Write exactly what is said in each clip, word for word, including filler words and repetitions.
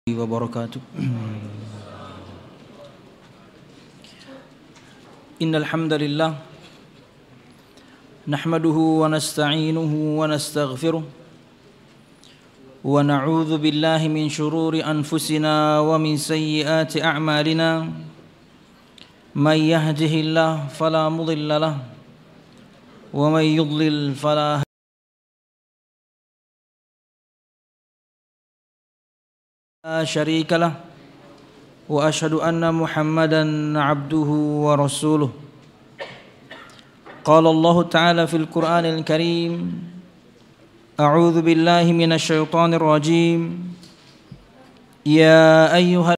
wabarakatuh. Innal hamdalillah nahmaduhu wa nasta'inuhu wa nastaghfiruh wa na'udzu billahi min shururi anfusina wa min sayyiati a'malina may yahdihillahu fala mudilla lahu wa may yudlil fala la syarika lah wa asyhadu anna Muhammadan abduhu wa rasuluh. Qala Allah Ta'ala fil Qur'anil Karim, a'udzu billahi minasy syaithanir rajim. Ya ayyuhal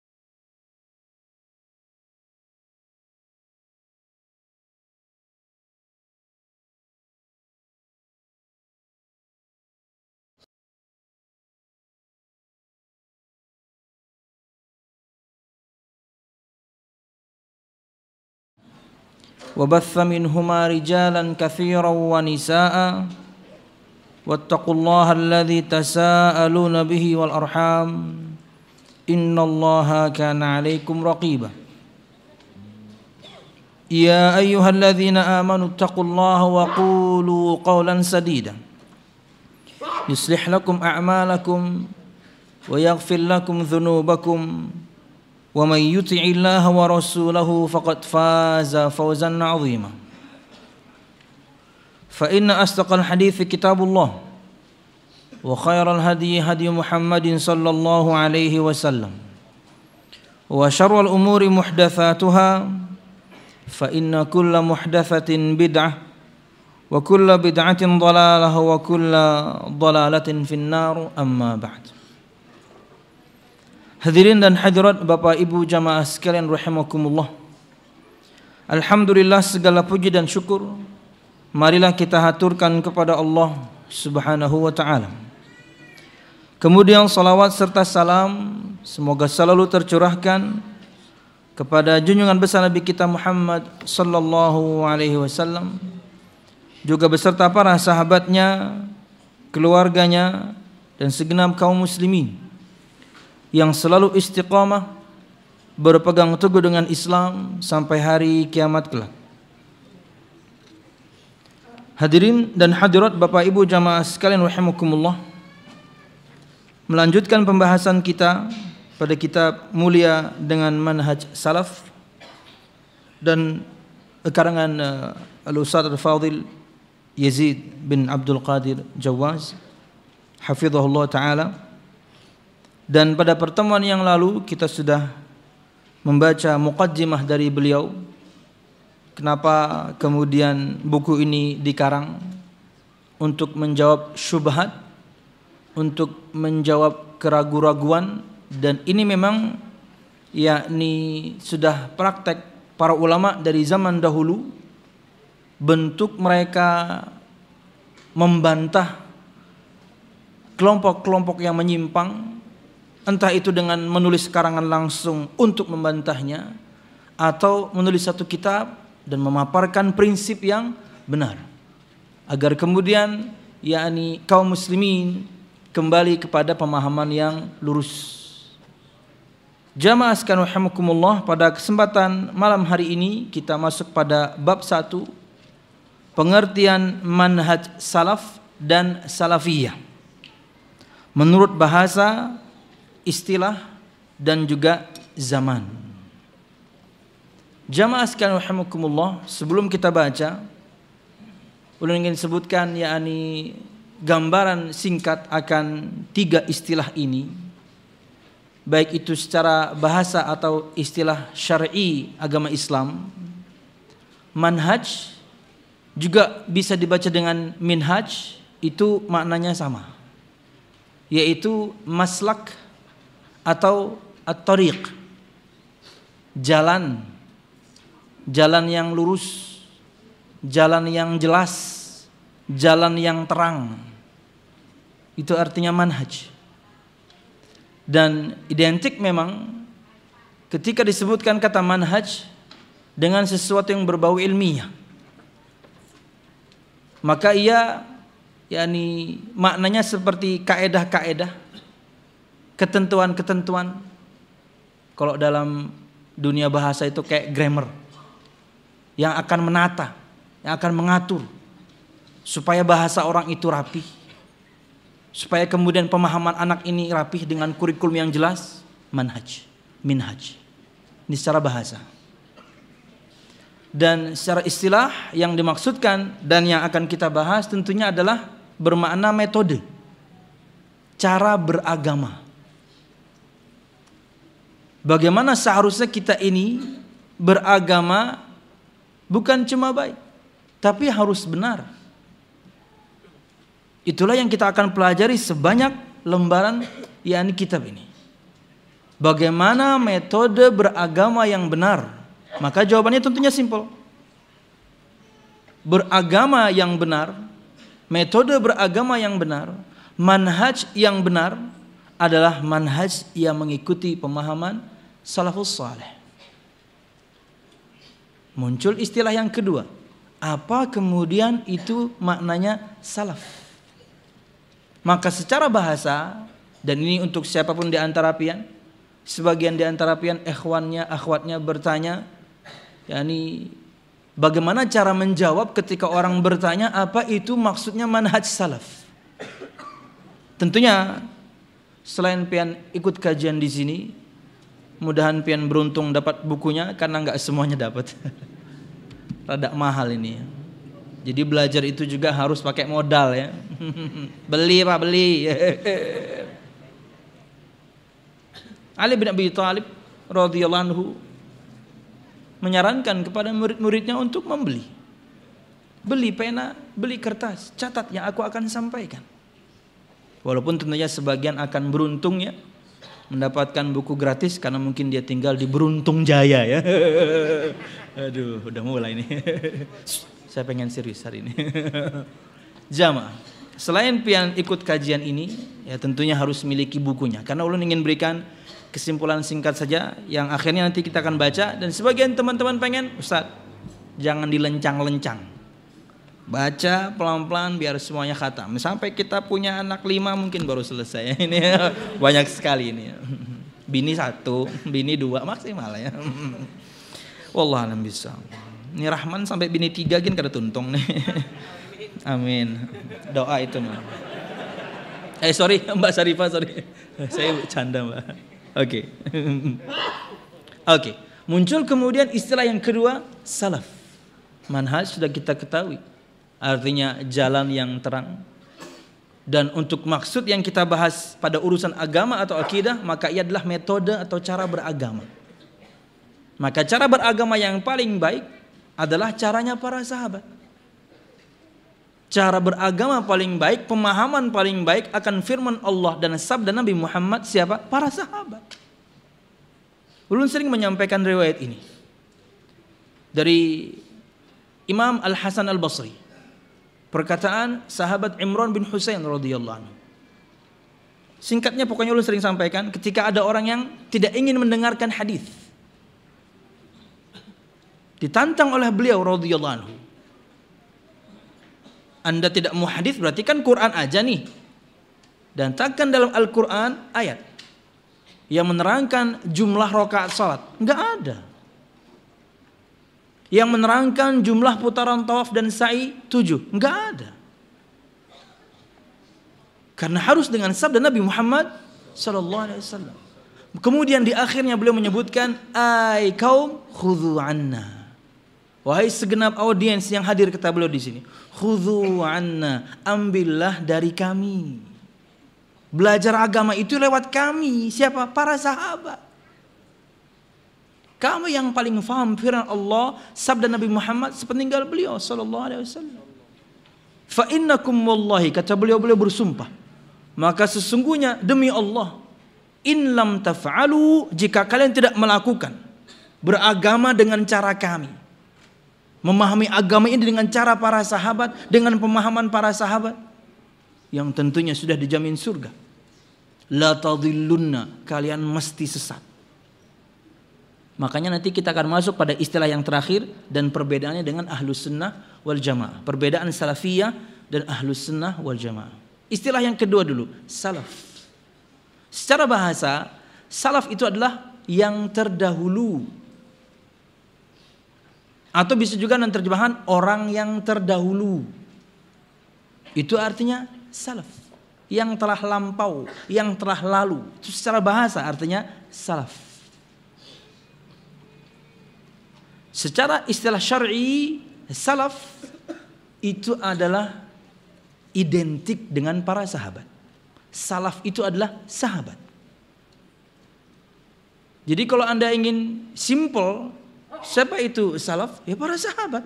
وبث منهما رجالا كثيرا ونساء واتقوا الله الذي تساءلون به والأرحام إن الله كان عليكم رقيبا يا أيها الذين آمنوا اتقوا الله وقولوا قولا سديدا يصلح لكم أعمالكم ويغفر لكم ذنوبكم ومن يطع الله ورسوله فقد فاز فوزا عظيما فإن أصدق الحديث كتاب الله وخير الهدي هدي محمد صلى الله عليه وسلم وشر الأمور محدثاتها فإن كل محدثة بدعة وكل بدعة ضلالة وكل ضلالة في النار أما بعد. Hadirin dan hadirat Bapak Ibu jamaah sekalian rahimakumullah. Alhamdulillah, segala puji dan syukur marilah kita haturkan kepada Allah Subhanahu wa taala. Kemudian salawat serta salam semoga selalu tercurahkan kepada junjungan besar Nabi kita Muhammad sallallahu alaihi wasallam, juga beserta para sahabatnya, keluarganya dan segenap kaum muslimin yang selalu istiqamah berpegang teguh dengan Islam sampai hari kiamat kelak. Hadirin dan hadirat Bapak Ibu jamaah sekalian rahimakumullah, melanjutkan pembahasan kita pada kitab mulia dengan manhaj salaf dan karangan uh, Al-Ustadz Al-Fadhil Yazid bin Abdul Qadir Jawaz hafizahullah ta'ala. Dan pada pertemuan yang lalu kita sudah membaca muqaddimah dari beliau, kenapa kemudian buku ini dikarang, untuk menjawab syubhat, untuk menjawab keraguan-raguan. Dan ini memang yakni sudah praktek para ulama dari zaman dahulu, bentuk mereka membantah kelompok-kelompok yang menyimpang, entah itu dengan menulis karangan langsung untuk membantahnya, atau menulis satu kitab dan memaparkan prinsip yang benar, agar kemudian yakni kaum muslimin kembali kepada pemahaman yang lurus. Jamaah sekalian rahimakumullah, pada kesempatan malam hari ini kita masuk pada bab satu, pengertian manhaj salaf dan salafiyah menurut bahasa, istilah dan juga zaman. Jamaah sekalian rahimakumullah, sebelum kita baca, ulun ingin sebutkan yakni gambaran singkat akan tiga istilah ini, baik itu secara bahasa atau istilah syar'i agama Islam. Manhaj juga bisa dibaca dengan minhaj, itu maknanya sama, yaitu maslak atau at-tariq, jalan, jalan yang lurus, jalan yang jelas, jalan yang terang. Itu artinya manhaj. Dan identik memang ketika disebutkan kata manhaj dengan sesuatu yang berbau ilmiah, maka ia yakni maknanya seperti kaedah-kaedah ketentuan-ketentuan. Kalau dalam dunia bahasa itu kayak grammar yang akan menata, yang akan mengatur supaya bahasa orang itu rapi, supaya kemudian pemahaman anak ini rapi dengan kurikulum yang jelas. Manhaj, minhaj. Ini secara bahasa. Dan secara istilah yang dimaksudkan dan yang akan kita bahas tentunya adalah bermakna metode, cara beragama. Bagaimana seharusnya kita ini beragama bukan cuma baik, tapi harus benar. Itulah yang kita akan pelajari sebanyak lembaran yakni kitab ini. Bagaimana metode beragama yang benar? Maka jawabannya tentunya simpel. Beragama yang benar, metode beragama yang benar, manhaj yang benar adalah manhaj yang mengikuti pemahaman salafus saleh. Muncul istilah yang kedua. Apa kemudian itu maknanya salaf? Maka secara bahasa, dan ini untuk siapapun di antara pian, sebagian di antara pian ikhwannya, akhwatnya bertanya, yakni bagaimana cara menjawab ketika orang bertanya apa itu maksudnya manhaj salaf? Tentunya selain pian ikut kajian di sini, mudahan pian beruntung dapat bukunya karena nggak semuanya dapat. Rada mahal ini. Jadi belajar itu juga harus pakai modal ya. Beli Pak, beli. Ali bin Abi Thalib radhiyallahu anhu menyarankan kepada murid-muridnya untuk membeli. Beli pena, beli kertas, catat yang aku akan sampaikan. Walaupun tentunya sebagian akan beruntung ya, mendapatkan buku gratis karena mungkin dia tinggal di Beruntung Jaya ya. Aduh, udah mulai nih. Saya pengen serius hari ini. Jamaah, selain pian ikut kajian ini, ya tentunya harus miliki bukunya. Karena ulun ingin berikan kesimpulan singkat saja yang akhirnya nanti kita akan baca, dan sebagian teman-teman pengen, Ustaz, jangan dilencang-lencang. Baca pelan-pelan biar semuanya khatam. Sampai kita punya anak lima mungkin baru selesai. Ini banyak sekali ini. Bini satu, bini dua maksimal ya. Wallah alam bisa. Ini Rahman sampai bini tiga gin kada tuntung nih. Amin. Doa itu mah. Eh sorry Mbak Sarifah, sorry. Saya canda Mbak. Oke. Okay. Oke. Okay. Muncul kemudian istilah yang kedua, salaf. Manhaj sudah kita ketahui. Artinya jalan yang terang. Dan untuk maksud yang kita bahas pada urusan agama atau akidah, maka ia adalah metode atau cara beragama. Maka cara beragama yang paling baik adalah caranya para sahabat. Cara beragama paling baik, pemahaman paling baik akan firman Allah dan sabda Nabi Muhammad siapa? Para sahabat. Ulun sering menyampaikan riwayat ini dari Imam Al-Hasan Al-Basri. Perkataan sahabat Imran bin Husain radhiyallahu anhu. Singkatnya pokoknya ulun sering sampaikan, ketika ada orang yang tidak ingin mendengarkan hadis, ditantang oleh beliau radhiyallahu anhu. Anda tidak mau hadis berarti kan Quran aja nih. Dan takkan dalam Al-Quran ayat yang menerangkan jumlah rakaat salat? Enggak ada. Yang menerangkan jumlah putaran tawaf dan sa'i tujuh? Enggak ada. Karena harus dengan sabda Nabi Muhammad sallallahu alaihi wasallam. Kemudian di akhirnya beliau menyebutkan, ai kaum khudhu anna. Wahai segenap audiens yang hadir kata beliau di sini, khudhu anna, ambillah dari kami. Belajar agama itu lewat kami. Siapa? Para sahabat. Kamu yang paling faham firman Allah, sabda Nabi Muhammad sepeninggal beliau sallallahu alaihi wasallam. Fa innakum wallahi, kata beliau, beliau bersumpah, maka sesungguhnya demi Allah, in lam taf'alu, jika kalian tidak melakukan beragama dengan cara kami, memahami agama ini dengan cara para sahabat, dengan pemahaman para sahabat yang tentunya sudah dijamin surga, la tadhillunna, kalian mesti sesat. Makanya nanti kita akan masuk pada istilah yang terakhir dan perbedaannya dengan ahlus sunnah wal jamaah. Perbedaan salafiyah dan ahlus sunnah wal jamaah. Istilah yang kedua dulu, salaf. Secara bahasa, salaf itu adalah yang terdahulu. Atau bisa juga dengan terjemahan orang yang terdahulu. Itu artinya salaf. Yang telah lampau, yang telah lalu. Itu secara bahasa artinya salaf. Secara istilah syar'i, salaf itu adalah identik dengan para sahabat. Salaf itu adalah sahabat. Jadi kalau Anda ingin simple, siapa itu salaf? Ya para sahabat.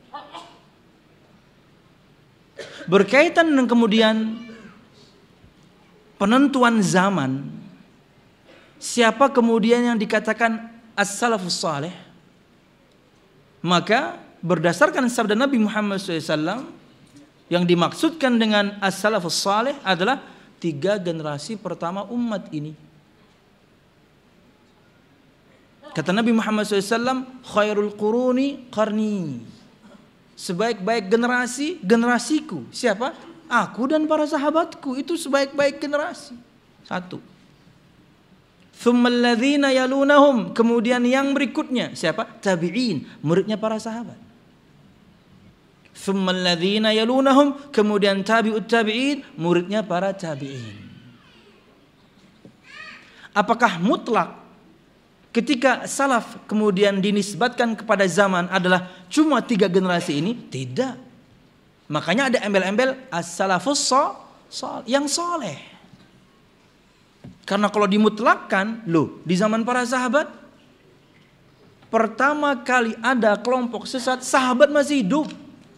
Berkaitan dengan kemudian penentuan zaman, siapa kemudian yang dikatakan as-salafus salih? Maka berdasarkan sabda Nabi Muhammad shallallahu alaihi wasallam, yang dimaksudkan dengan as-salafus salih adalah tiga generasi pertama umat ini. Kata Nabi Muhammad shallallahu alaihi wasallam, khairul quruni qarni. Sebaik-baik generasi, generasiku. Siapa? Aku dan para sahabatku. Itu sebaik-baik generasi. Satu. Tsummal ladzina yalunahum. Kemudian yang berikutnya. Siapa? Tabi'in. Muridnya para sahabat. Tsummal ladzina yalunahum. Kemudian tabi'ut tabi'in. Muridnya para tabi'in. Apakah mutlak ketika salaf kemudian dinisbatkan kepada zaman adalah cuma tiga generasi ini? Tidak. Makanya ada embel-embel as-salafus yang soleh. Karena kalau dimutlakkan, loh di zaman para sahabat pertama kali ada kelompok sesat, sahabat masih hidup.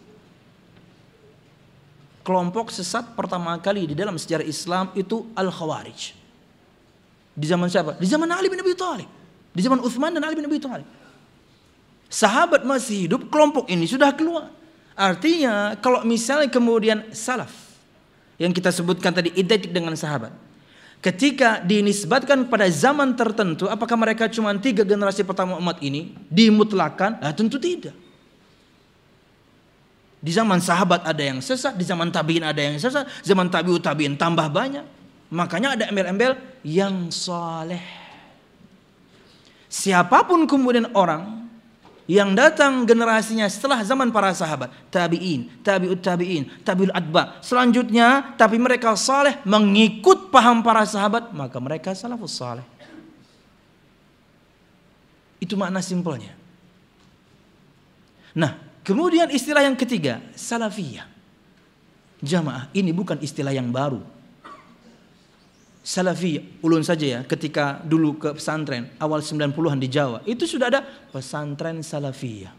Kelompok sesat pertama kali di dalam sejarah Islam itu Al-Khawarij. Di zaman siapa? Di zaman Ali bin Abi Thalib. Di zaman Utsman dan Ali bin Abi Thalib. Sahabat masih hidup, kelompok ini sudah keluar. Artinya kalau misalnya kemudian salaf yang kita sebutkan tadi identik dengan sahabat, ketika dinisbatkan pada zaman tertentu, apakah mereka cuma tiga generasi pertama umat ini dimutlakan? Nah, tentu tidak. Di zaman sahabat ada yang sesat, di zaman tabi'in ada yang sesat, zaman tabi'ut tabi'in tambah banyak. Makanya ada embel-embel yang saleh. Siapapun kemudian orang yang datang generasinya setelah zaman para sahabat, tabi'in, tabi'ut tabi'in, tabi'ul atba, selanjutnya tapi mereka saleh mengikut paham para sahabat, maka mereka salafus saleh. Itu makna simpelnya. Nah, kemudian istilah yang ketiga, salafiyah. Jamaah, ini bukan istilah yang baru. Salafiyah, ulun saja ya, ketika dulu ke pesantren awal sembilan puluhan di Jawa, itu sudah ada pesantren salafiyah.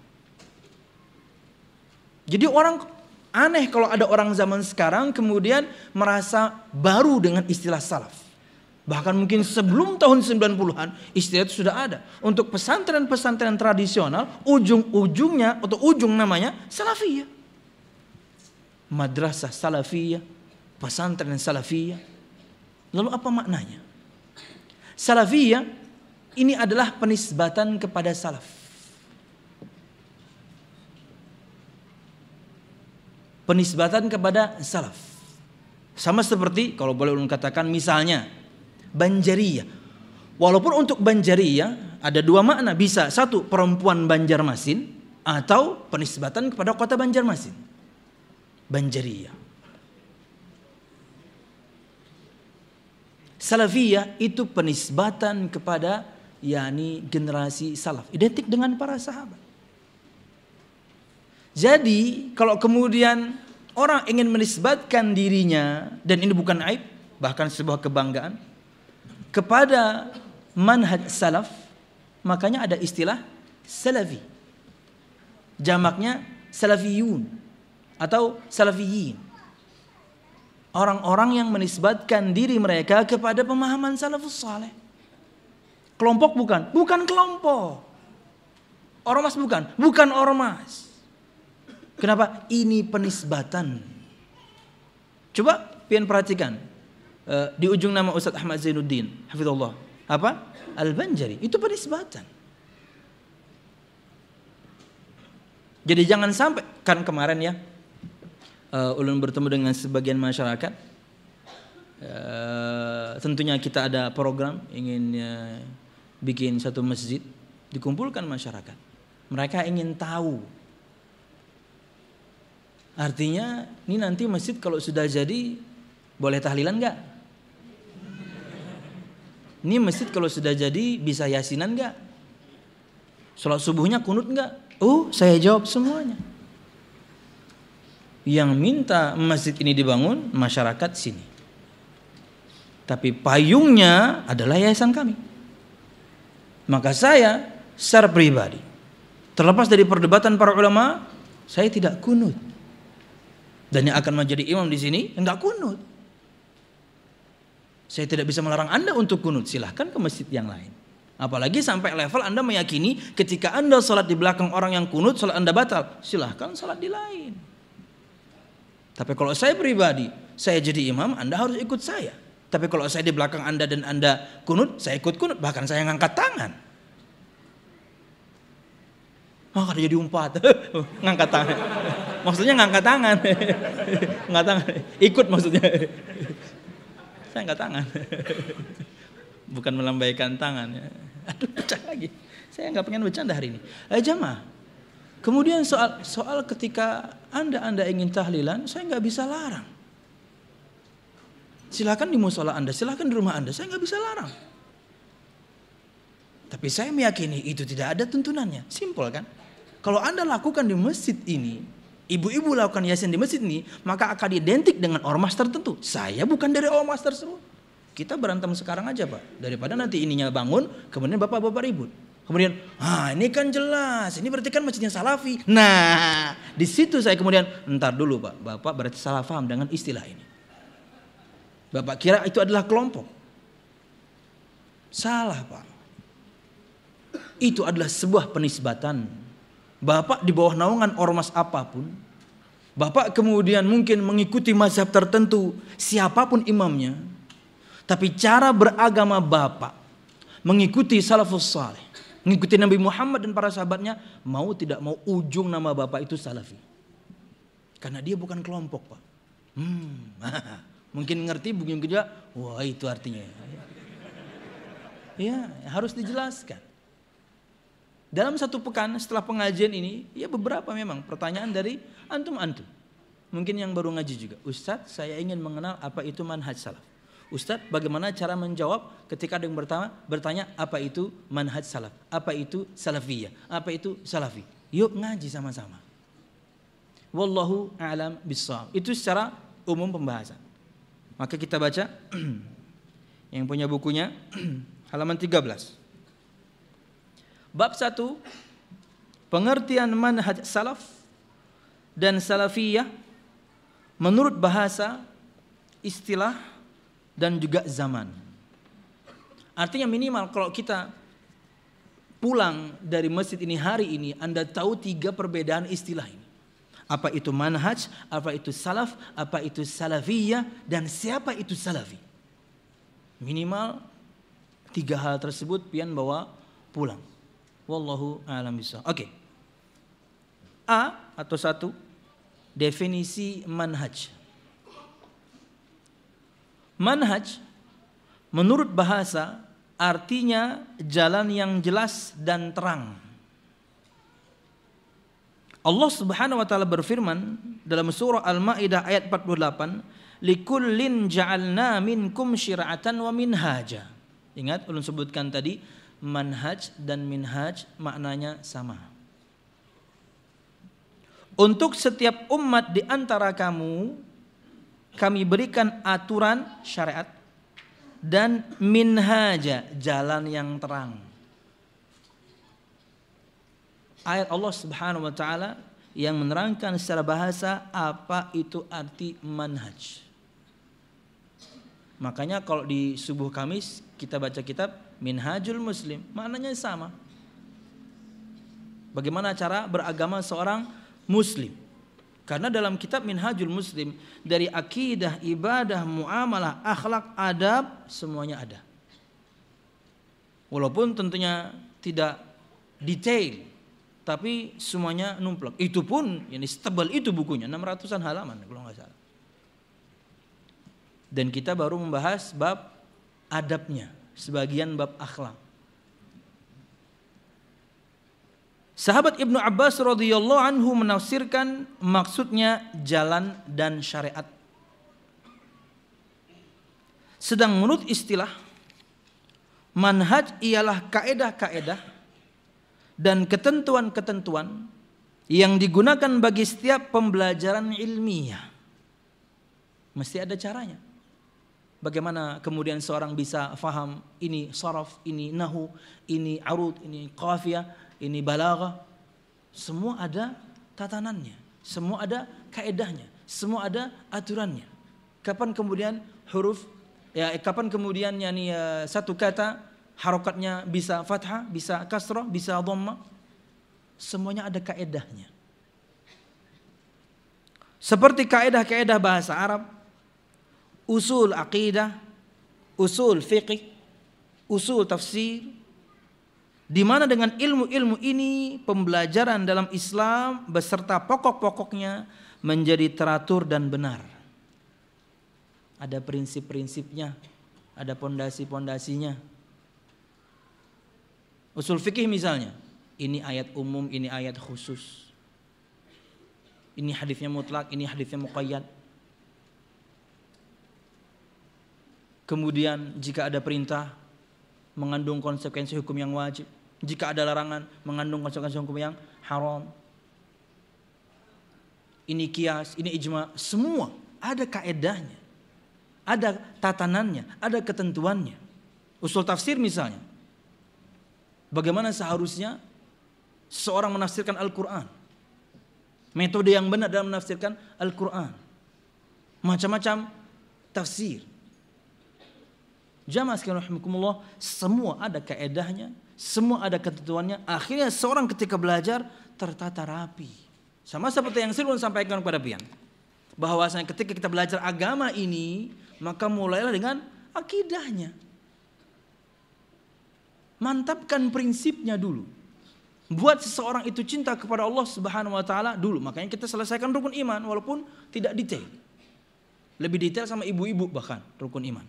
Jadi orang aneh kalau ada orang zaman sekarang kemudian merasa baru dengan istilah salaf. Bahkan mungkin sebelum tahun sembilan puluhan istilah itu sudah ada. Untuk pesantren-pesantren tradisional, ujung-ujungnya atau ujung namanya salafiyah. Madrasah salafiyah, pesantren salafiyah. Lalu apa maknanya? Salafiyah ini adalah penisbatan kepada salaf. Penisbatan kepada salaf. Sama seperti kalau boleh ulun katakan misalnya Banjariyah. Walaupun untuk Banjariyah ada dua makna, bisa satu perempuan Banjarmasin atau penisbatan kepada kota Banjarmasin. Banjariyah. Salafiyah itu penisbatan kepada yakni generasi salaf, identik dengan para sahabat. Jadi kalau kemudian orang ingin menisbatkan dirinya, dan ini bukan aib, bahkan sebuah kebanggaan, kepada manhaj salaf, makanya ada istilah salafi. Jamaknya salafiyun atau salafiyin. Orang-orang yang menisbatkan diri mereka kepada pemahaman salafus saleh. Kelompok bukan, bukan kelompok. Ormas bukan, bukan ormas. Kenapa? Ini penisbatan. Coba pian perhatikan uh, di ujung nama Ustaz Ahmad Zainuddin, hafizallah. Apa? Al-Banjari. Itu penisbatan. Jadi jangan sampai, kan kemarin ya, Uh, ulun bertemu dengan sebagian masyarakat, uh, tentunya kita ada program ingin uh, bikin satu masjid, dikumpulkan masyarakat. Mereka ingin tahu. Artinya ini nanti masjid kalau sudah jadi boleh tahlilan enggak? Ini masjid kalau sudah jadi bisa yasinan enggak? Sholat subuhnya kunut enggak? Oh, saya jawab semuanya. Yang minta masjid ini dibangun masyarakat sini. Tapi payungnya adalah yayasan kami. Maka saya secara pribadi, terlepas dari perdebatan para ulama, saya tidak kunut. Dan yang akan menjadi imam di sini enggak kunut. Saya tidak bisa melarang Anda untuk kunut. Silahkan ke masjid yang lain. Apalagi sampai level Anda meyakini ketika Anda sholat di belakang orang yang kunut, sholat Anda batal. Silahkan sholat di lain. Tapi kalau saya pribadi, saya jadi imam, Anda harus ikut saya. Tapi kalau saya di belakang Anda dan Anda kunut, saya ikut kunut. Bahkan saya ngangkat tangan. Oh, kada jadi umpat. Ngangkat tangan. Maksudnya ngangkat tangan. Ngangkat tangan. Ikut maksudnya. Saya angkat tangan. Bukan melambaikan tangan. Aduh, pecah lagi. Saya nggak pengen bercanda hari ini. Eh jamaah. Kemudian soal soal ketika anda anda ingin tahlilan, saya nggak bisa larang. Silakan di musola Anda, silakan di rumah Anda, saya nggak bisa larang. Tapi saya meyakini itu tidak ada tuntunannya, simpel kan? Kalau Anda lakukan di masjid ini, ibu-ibu lakukan yasin di masjid ini, maka akan identik dengan ormas tertentu. Saya bukan dari ormas tersebut. Kita berantem sekarang aja Pak, daripada nanti ininya bangun, kemudian bapak-bapak ribut. Kemudian, ah ini kan jelas, ini berarti kan masjidnya salafi. Nah, di situ saya kemudian, entar dulu Pak, Bapak berarti salah paham dengan istilah ini. Bapak kira itu adalah kelompok. Salah Pak. Itu adalah sebuah penisbatan. Bapak di bawah naungan ormas apapun, Bapak kemudian mungkin mengikuti mazhab tertentu, siapapun imamnya. Tapi cara beragama Bapak mengikuti salafus saleh, mengikuti Nabi Muhammad dan para sahabatnya, mau tidak mau ujung nama Bapak itu salafi. Karena dia bukan kelompok Pak. Hmm, mungkin ngerti, mungkin juga, wah itu artinya. Ya, harus dijelaskan. Dalam satu pekan setelah pengajian ini, ya beberapa memang pertanyaan dari antum-antum. Mungkin yang baru ngaji juga. Ustadz, saya ingin mengenal apa itu manhaj salaf. Ustadz, bagaimana cara menjawab ketika ada yang bertanya, bertanya apa itu manhaj salaf, apa itu salafiyah, apa itu salafi. Yuk ngaji sama-sama. Wallahu a'lam bissawab. Itu secara umum pembahasan. Maka kita baca yang punya bukunya halaman tiga belas. Bab satu, pengertian manhaj salaf dan salafiyah menurut bahasa, istilah dan juga zaman. Artinya minimal kalau kita pulang dari masjid ini hari ini, Anda tahu tiga perbedaan istilah ini. Apa itu manhaj, apa itu salaf, apa itu salafiyah, dan siapa itu salafi. Minimal tiga hal tersebut pian bawa pulang. Wallahu a'lam bishawab. Oke. A atau satu, definisi manhaj. Manhaj menurut bahasa artinya jalan yang jelas dan terang. Allah Subhanahu wa taala berfirman dalam surah Al-Maidah ayat empat puluh delapan, "Likullin ja'alna minkum syir'atan wa minhaja." Ingat ulun sebutkan tadi, manhaj dan minhaj maknanya sama. Untuk setiap umat di antara kamu kami berikan aturan syariat dan minhaja, jalan yang terang. Ayat Allah Subhanahu wa taala yang menerangkan secara bahasa apa itu arti manhaj. Makanya kalau di subuh Kamis kita baca kitab Minhajul Muslim, maknanya sama. Bagaimana cara beragama seorang muslim? Karena dalam kitab Minhajul Muslim, dari akidah, ibadah, muamalah, akhlak, adab, semuanya ada. Walaupun tentunya tidak detail, tapi semuanya numplok. Itu pun yang setebal itu bukunya, enam ratusan halaman kalau nggak salah. Dan kita baru membahas bab adabnya, sebagian bab akhlak. Sahabat Ibnu Abbas radhiyallahu anhu menafsirkan maksudnya jalan dan syariat. Sedang menurut istilah, manhaj ialah kaedah-kaedah dan ketentuan-ketentuan yang digunakan bagi setiap pembelajaran ilmiah. Mesti ada caranya. Bagaimana kemudian seorang bisa faham ini saraf, ini nahu, ini arud, ini qafiyah, ini balaghah. Semua ada tatanannya, semua ada kaedahnya, semua ada aturannya. Kapan kemudian huruf, ya kapan kemudian yani ya, satu kata harokatnya bisa fathah, bisa kasrah, bisa dhammah. Semuanya ada kaedahnya. Seperti kaedah-kaedah bahasa Arab, usul aqidah, usul fiqh, usul tafsir, di mana dengan ilmu-ilmu ini pembelajaran dalam Islam beserta pokok-pokoknya menjadi teratur dan benar. Ada prinsip-prinsipnya, ada pondasi-pondasinya. Usul fikih misalnya, ini ayat umum, ini ayat khusus. Ini hadisnya mutlak, ini hadisnya muqayyad. Kemudian jika ada perintah mengandung konsekuensi hukum yang wajib. Jika ada larangan mengandung konsekuensi hukum yang haram. Ini kias, ini ijma, semua ada kaedahnya. Ada tatanannya, ada ketentuannya. Usul tafsir misalnya. Bagaimana seharusnya seorang menafsirkan Al-Quran. Metode yang benar dalam menafsirkan Al-Quran. Macam-macam tafsir. Jamaah sekalian rahimakumullah, semua ada kaedahnya, semua ada ketentuannya. Akhirnya seorang ketika belajar tertata rapi. Sama seperti yang saya sampaikan kepada pian, bahwasanya ketika kita belajar agama ini, maka mulailah dengan akidahnya. Mantapkan prinsipnya dulu. Buat seseorang itu cinta kepada Allah Subhanahu wa taala dulu. Makanya kita selesaikan rukun iman walaupun tidak detail. Lebih detail sama ibu-ibu bahkan rukun iman.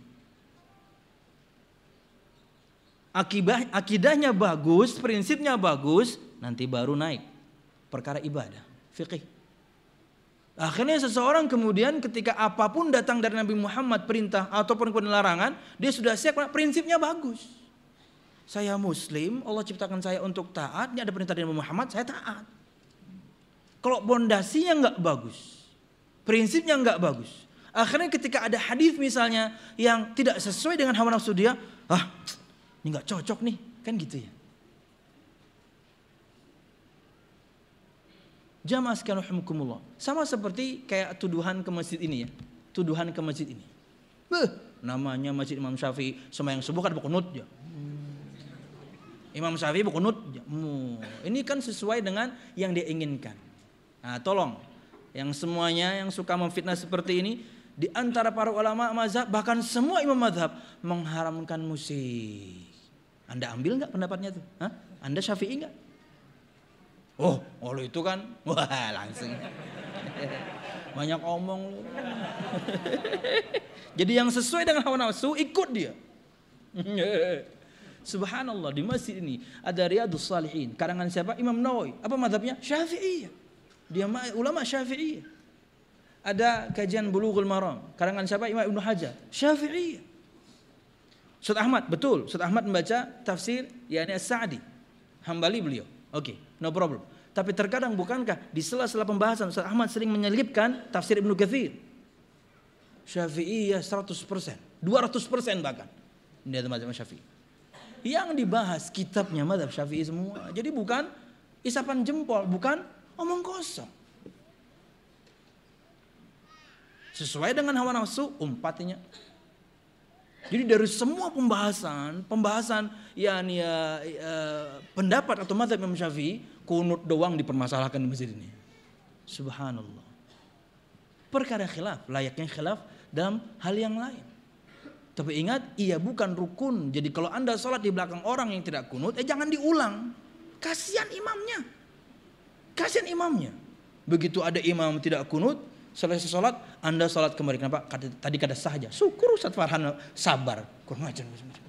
Akibah, akidahnya bagus, prinsipnya bagus, nanti baru naik perkara ibadah, fikih. Akhirnya seseorang kemudian ketika apapun datang dari Nabi Muhammad perintah ataupun larangan, dia sudah siap, prinsipnya bagus. Saya muslim, Allah ciptakan saya untuk taat, ini ada perintah dari Nabi Muhammad, saya taat. Kalau pondasinya enggak bagus, prinsipnya enggak bagus, akhirnya ketika ada hadis misalnya yang tidak sesuai dengan hawa nafsu dia, ah ini nggak cocok nih, kan gitu ya. Jamaah sekalian rahimakumullah. Sama seperti kayak tuduhan ke masjid ini ya. Tuduhan ke masjid ini. Beuh, namanya Masjid Imam Syafi'i, sembahyang subuh kan berqunut ya. Imam Syafi'i berqunut ya. Hmm. Ini kan sesuai dengan yang dia inginkan. Nah, tolong yang semuanya yang suka memfitnah seperti ini, di antara para ulama mazhab bahkan semua imam mazhab mengharamkan musik. Anda ambil nggak pendapatnya tuh? Hah? Anda Syafi'i nggak? Oh, kalau itu kan, wah langsung banyak omong. Jadi yang sesuai dengan hawa nafsu ikut dia. Subhanallah, di masjid ini ada Riyadhus Shalihin. Karangan siapa? Imam Nawawi. Apa mazhabnya? Syafi'i. Dia ulama Syafi'i. Ada kajian Bulughul Maram. Karangan siapa? Imam Ibnu Hajar. Syafi'i. Ustaz Ahmad, betul. Ustaz Ahmad membaca tafsir yakni As-Sa'di. Hambali beliau. Oke, okay, no problem. Tapi terkadang bukankah di sela-sela pembahasan Ustaz Ahmad sering menyelipkan tafsir Ibnu Katsir. Syafi'iyah seratus persen, dua ratus persen bahkan. Ini ada mazhab Syafi'i. Yang dibahas kitabnya mazhab Syafi'i semua. Jadi bukan isapan jempol, bukan omong kosong. Sesuai dengan hawa nafsu umpatnya. Jadi dari semua pembahasan, pembahasan yakni ya, ya, pendapat atau mazhab Imam Syafi'i, kunut doang dipermasalahkan di masjid ini. Subhanallah. Perkara khilaf, layaknya khilaf dalam hal yang lain. Tapi ingat, ia bukan rukun. Jadi kalau Anda sholat di belakang orang yang tidak kunut, eh jangan diulang. Kasihan imamnya. Kasihan imamnya. Begitu ada imam tidak kunut, Selesai sholat, Anda sholat kembali. Kenapa? Tadi kada sah aja. Syukur Ustaz Farhan sabar. Kurang ajar.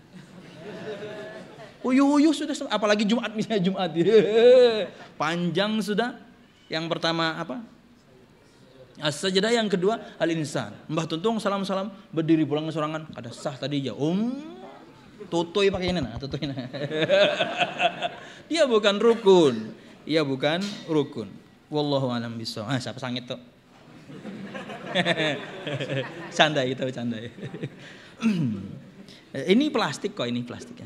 Uyuh-uyuh sudah, apalagi Jumat misalnya Jumat. Panjang sudah. Yang pertama apa? As-sajdah, yang kedua al-insan. Mbah Tuntung salam-salam berdiri pulang sorangan. Kada sah tadi aja. Um, totoy pakai ini nah, totoy nah. Dia bukan rukun. Ia bukan rukun. Wallahu a'lam bishawab. Ah, siapa sangit tuh? Canda gitu, canda. Ini plastik kok, ini plastik.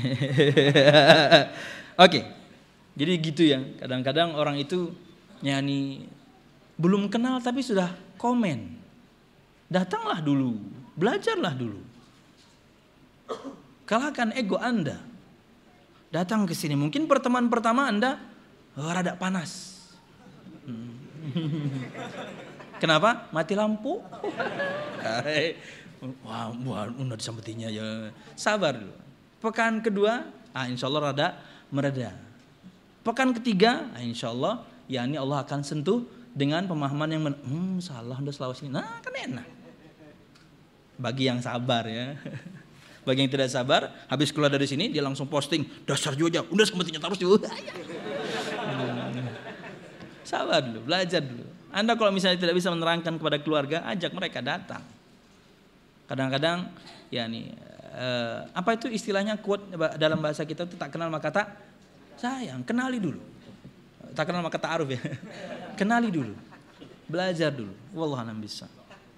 Oke. Jadi gitu ya. Kadang-kadang orang itu nyanyi belum kenal tapi sudah komen. Datanglah dulu, belajarlah dulu. Kalahkan ego Anda. Datang ke sini. Mungkin pertemuan pertama Anda oh, rada panas. Kenapa? Mati lampu. Wah, wah udah disambutinya ya. Sabar dulu. Pekan kedua, ah, insya Allah rada mereda. Pekan ketiga, ah, insya Allah, ya ini Allah akan sentuh dengan pemahaman yang men- hmm, salah udah Sulawesi. Nah, kan enak. Bagi yang sabar ya. Bagi yang tidak sabar, habis keluar dari sini dia langsung posting, dasar juga, udah sambutinya terus juga. Sabar dulu, belajar dulu. Anda kalau misalnya tidak bisa menerangkan kepada keluarga, ajak mereka datang. Kadang-kadang, ya nih, eh, apa itu istilahnya quote dalam bahasa kita itu tak kenal maka tak sayang, kenali dulu. Tak kenal maka tak aruf ya, kenali dulu, belajar dulu. Wallahu a'lam bishawab.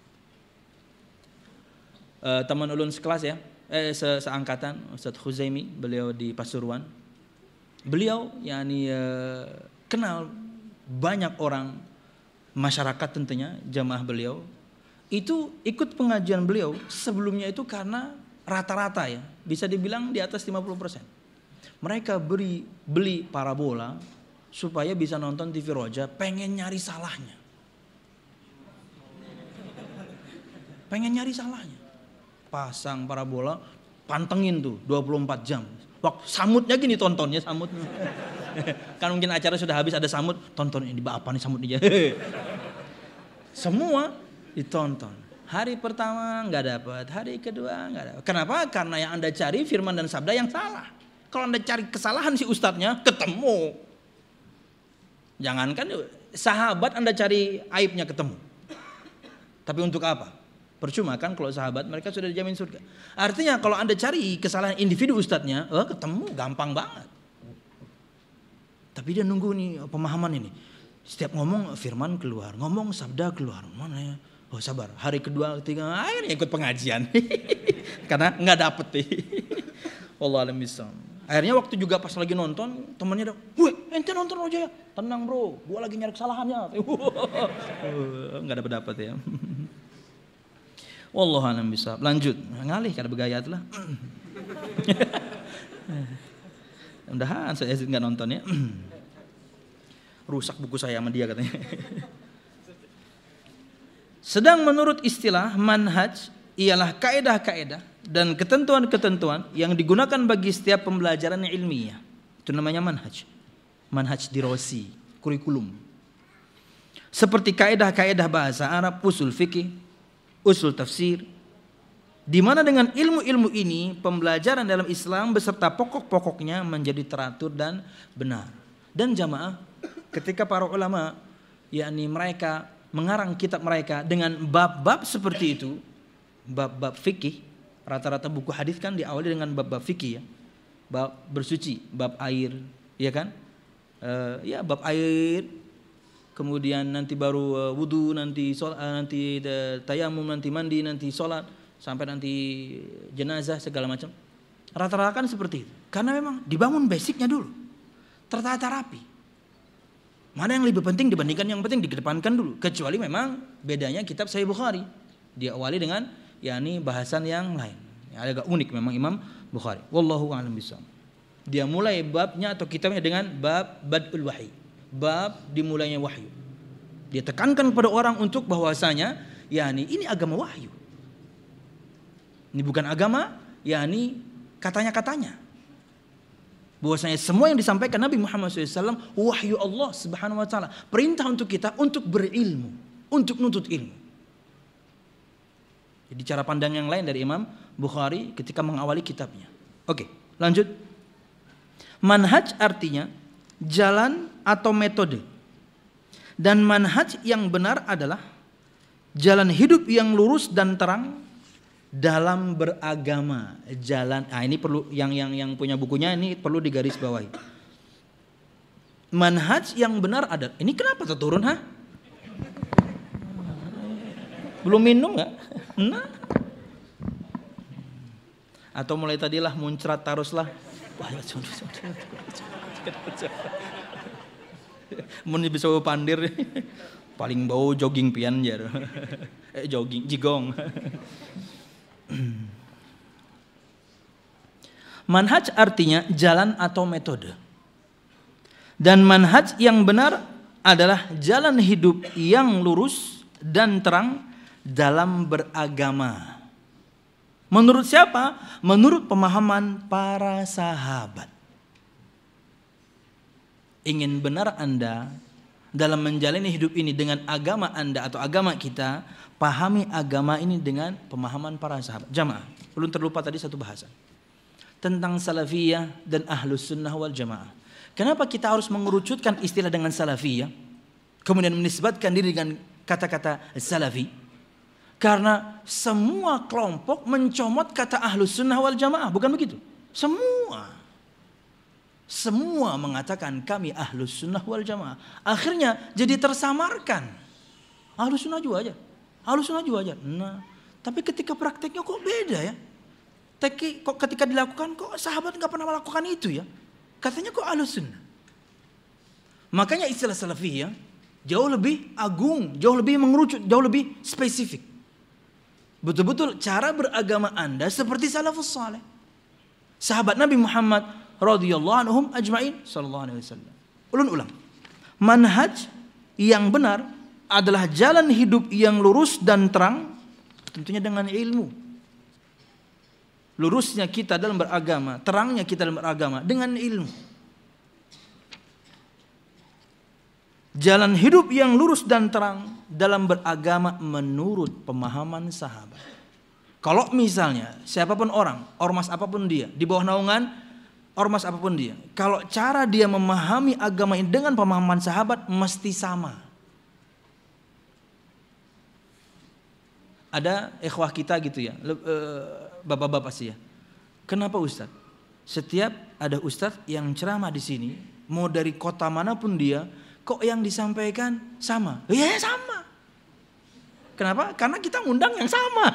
Eh, teman ulun sekelas ya, eh se seangkatan Ustaz Khuzaimi, beliau di Pasuruan. Beliau, ya nih, eh, kenal banyak orang masyarakat tentunya jamaah beliau itu ikut pengajian beliau sebelumnya itu karena rata-rata ya bisa dibilang di atas lima puluh persen mereka beri beli parabola supaya bisa nonton T V Roja, pengen nyari salahnya pengen nyari salahnya pasang parabola, pantengin tuh dua puluh empat jam. Waktu samutnya gini tontonnya samutnya. Kan mungkin acara sudah habis ada samut, tonton ini apa nih samutnya. Semua ditonton. Hari pertama nggak dapat, hari kedua nggak dapat. Kenapa? Karena yang Anda cari firman dan sabda yang salah. Kalau Anda cari kesalahan si ustadznya, ketemu. Jangankan sahabat Anda cari aibnya ketemu. Tapi untuk apa? Percuma kan kalau sahabat mereka sudah dijamin surga. Artinya kalau Anda cari kesalahan individu ustadznya, eh, ketemu gampang banget. Tapi dia nunggu nih pemahaman ini. Setiap ngomong firman keluar, ngomong sabda keluar. Mana ya? Oh sabar. Hari kedua, ketiga, akhirnya ikut pengajian. Karena nggak dapet nih. Wallahu a'lam bishawab. Akhirnya waktu juga pas lagi nonton, temannya udah, weh ente nonton aja ya. Tenang bro, gua lagi nyari kesalahannya. Nggak dapet dapet ya. Wallahu a'lam bishawab. Lanjut, ngalih kada bergaya itulah. Mudah-mudahan saya nggak nonton ya. Rusak buku saya sama dia katanya. Sedang menurut istilah manhaj ialah kaedah-kaedah dan ketentuan-ketentuan yang digunakan bagi setiap pembelajaran yang ilmiah. Itu namanya manhaj. Manhaj dirasi, kurikulum. Seperti kaedah-kaedah bahasa Arab, usul fikih, usul tafsir, di mana dengan ilmu-ilmu ini pembelajaran dalam Islam beserta pokok-pokoknya menjadi teratur dan benar. Dan jamaah, ketika para ulama yakni mereka mengarang kitab mereka dengan bab-bab seperti itu, bab-bab fikih, rata-rata buku hadis kan diawali dengan bab-bab fikih ya. Bab bersuci, bab air, ya kan? Uh, ya bab air, kemudian nanti baru uh, wudu, nanti sholat, uh, nanti uh, tayamum, nanti mandi, nanti sholat, sampai nanti jenazah segala macam. Rata-rata kan seperti itu. Karena memang dibangun basicnya dulu, tertata rapi. Mana yang lebih penting dibandingkan yang penting dikedepankan dulu. Kecuali memang bedanya kitab Sahih Bukhari, dia awali dengan yakni bahasan yang lain. Yang agak unik memang Imam Bukhari. Wallahu a'lam bishawab. Dia mulai babnya atau kitabnya dengan bab badul wahyi, bab dimulainya wahyu. Dia tekankan kepada orang untuk bahwasanya yakni ini agama wahyu. Ini bukan agama yakni katanya-katanya. Bahwasanya semua yang disampaikan Nabi Muhammad shallallahu alaihi wasallam wahyu Allah subhanahu wa ta'ala. Perintah untuk kita untuk berilmu, untuk nuntut ilmu. Jadi cara pandang yang lain dari Imam Bukhari ketika mengawali kitabnya. Oke, lanjut. Manhaj artinya jalan atau metode. Dan manhaj yang benar adalah jalan hidup yang lurus dan terang dalam beragama. Jalan, ah ini perlu yang yang yang punya bukunya ini perlu digarisbawahi. Manhaj yang benar adalah, ini kenapa terturun ha? Belum minum nggak? Nah. Atau mulai tadilah muncrat taruslah. Mun bisa pandir paling bau jogging pian jar. Eh jogging jigong. Manhaj artinya jalan atau metode. Dan manhaj yang benar adalah jalan hidup yang lurus dan terang dalam beragama. Menurut siapa? Menurut pemahaman para sahabat. Ingin benar Anda dalam menjalani hidup ini dengan agama Anda atau agama kita, pahami agama ini dengan pemahaman para sahabat. Jamaah, belum terlupa tadi satu bahasan tentang salafiyah dan ahlus sunnah wal jamaah. Kenapa kita harus mengerucutkan istilah dengan salafiyah, kemudian menisbatkan diri dengan kata-kata salafi? Karena semua kelompok mencomot kata ahlus sunnah wal jamaah, bukan begitu? Semua. Semua mengatakan kami ahlus sunnah wal jamaah. Akhirnya jadi tersamarkan. Ahlus sunnah juga aja. Ahlus sunnah juga aja. Nah, tapi ketika prakteknya kok beda ya? Tapi kok ketika dilakukan kok sahabat nggak pernah melakukan itu ya? Katanya kok ahlus sunnah. Makanya istilah salafiyah jauh lebih agung, jauh lebih mengerucut, jauh lebih spesifik. Betul-betul cara beragama Anda seperti salafus saleh. Sahabat Nabi Muhammad radhiyallahu anhum ajma'in sallallahu alaihi wasallam. Ulun ulang. Manhaj yang benar adalah jalan hidup yang lurus dan terang, tentunya dengan ilmu. Lurusnya kita dalam beragama, terangnya kita dalam beragama dengan ilmu. Jalan hidup yang lurus dan terang dalam beragama menurut pemahaman sahabat. Kalau misalnya siapapun orang, ormas apapun dia, di bawah naungan ormas apapun dia, kalau cara dia memahami agama ini dengan pemahaman sahabat mesti sama. Ada ikhwah kita gitu ya, bapak-bapak sih ya. Kenapa Ustaz? Setiap ada Ustaz yang ceramah di sini, mau dari kota manapun dia, kok yang disampaikan sama? Ya sama. Kenapa? Karena kita ngundang yang sama.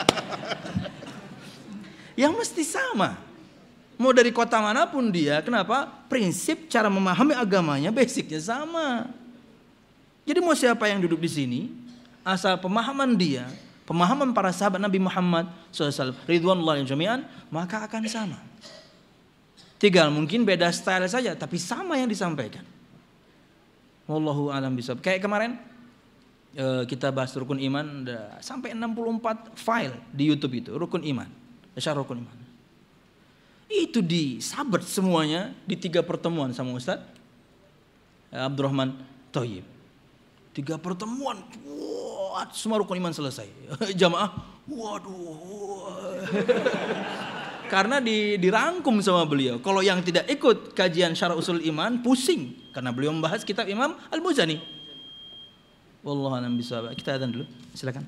Yang mesti sama. Mau dari kota manapun dia, kenapa? Prinsip cara memahami agamanya basicnya sama. Jadi mau siapa yang duduk di sini, asal pemahaman dia, pemahaman para sahabat Nabi Muhammad shallallahu alaihi wasallam ridwanullahi jami'an, maka akan sama. Tinggal mungkin beda style saja, tapi sama yang disampaikan. Wallahu a'lam bishawab. Kayak kemarin kita bahas rukun iman, sampai enam puluh empat file di YouTube itu, rukun iman, syarah rukun iman. Itu disabat semuanya di tiga pertemuan sama Ustaz Abdurrahman Thayyib. Tiga pertemuan, wah, semua rukun iman selesai. Jamaah, waduh. Karena di, dirangkum sama beliau. Kalau yang tidak ikut kajian syarah usul iman pusing karena beliau membahas kitab Imam Al-Muzani. Wallahu a'lam bishawab. Kita adzan dulu. Silakan.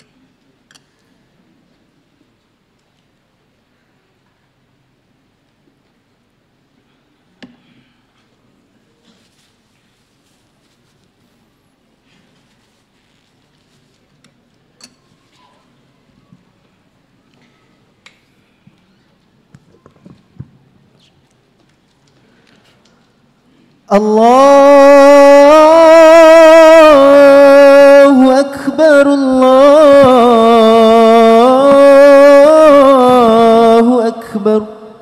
Allahu Akbar, Allahu Akbar,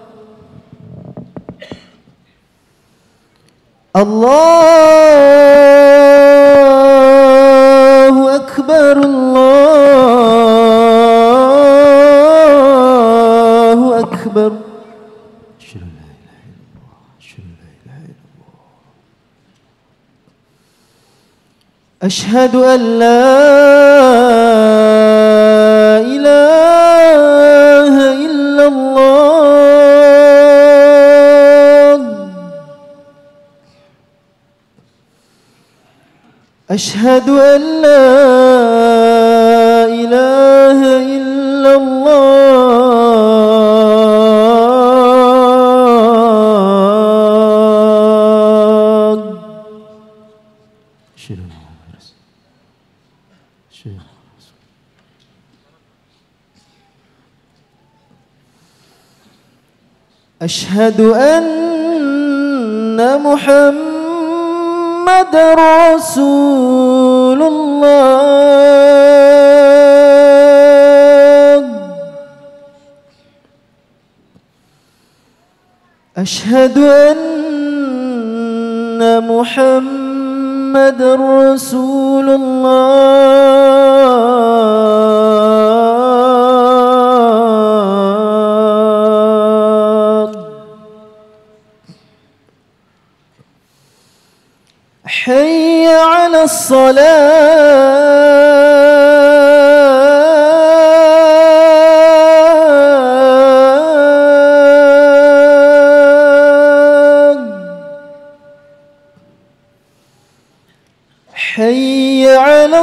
Allahu Akbar, Allahu Akbar. أشهد أن لا إله إلا الله أشهد أن لا إله إلا الله أشهد أن محمد رسول الله أشهد أن محمد رسول الله حي على الصلاة حي على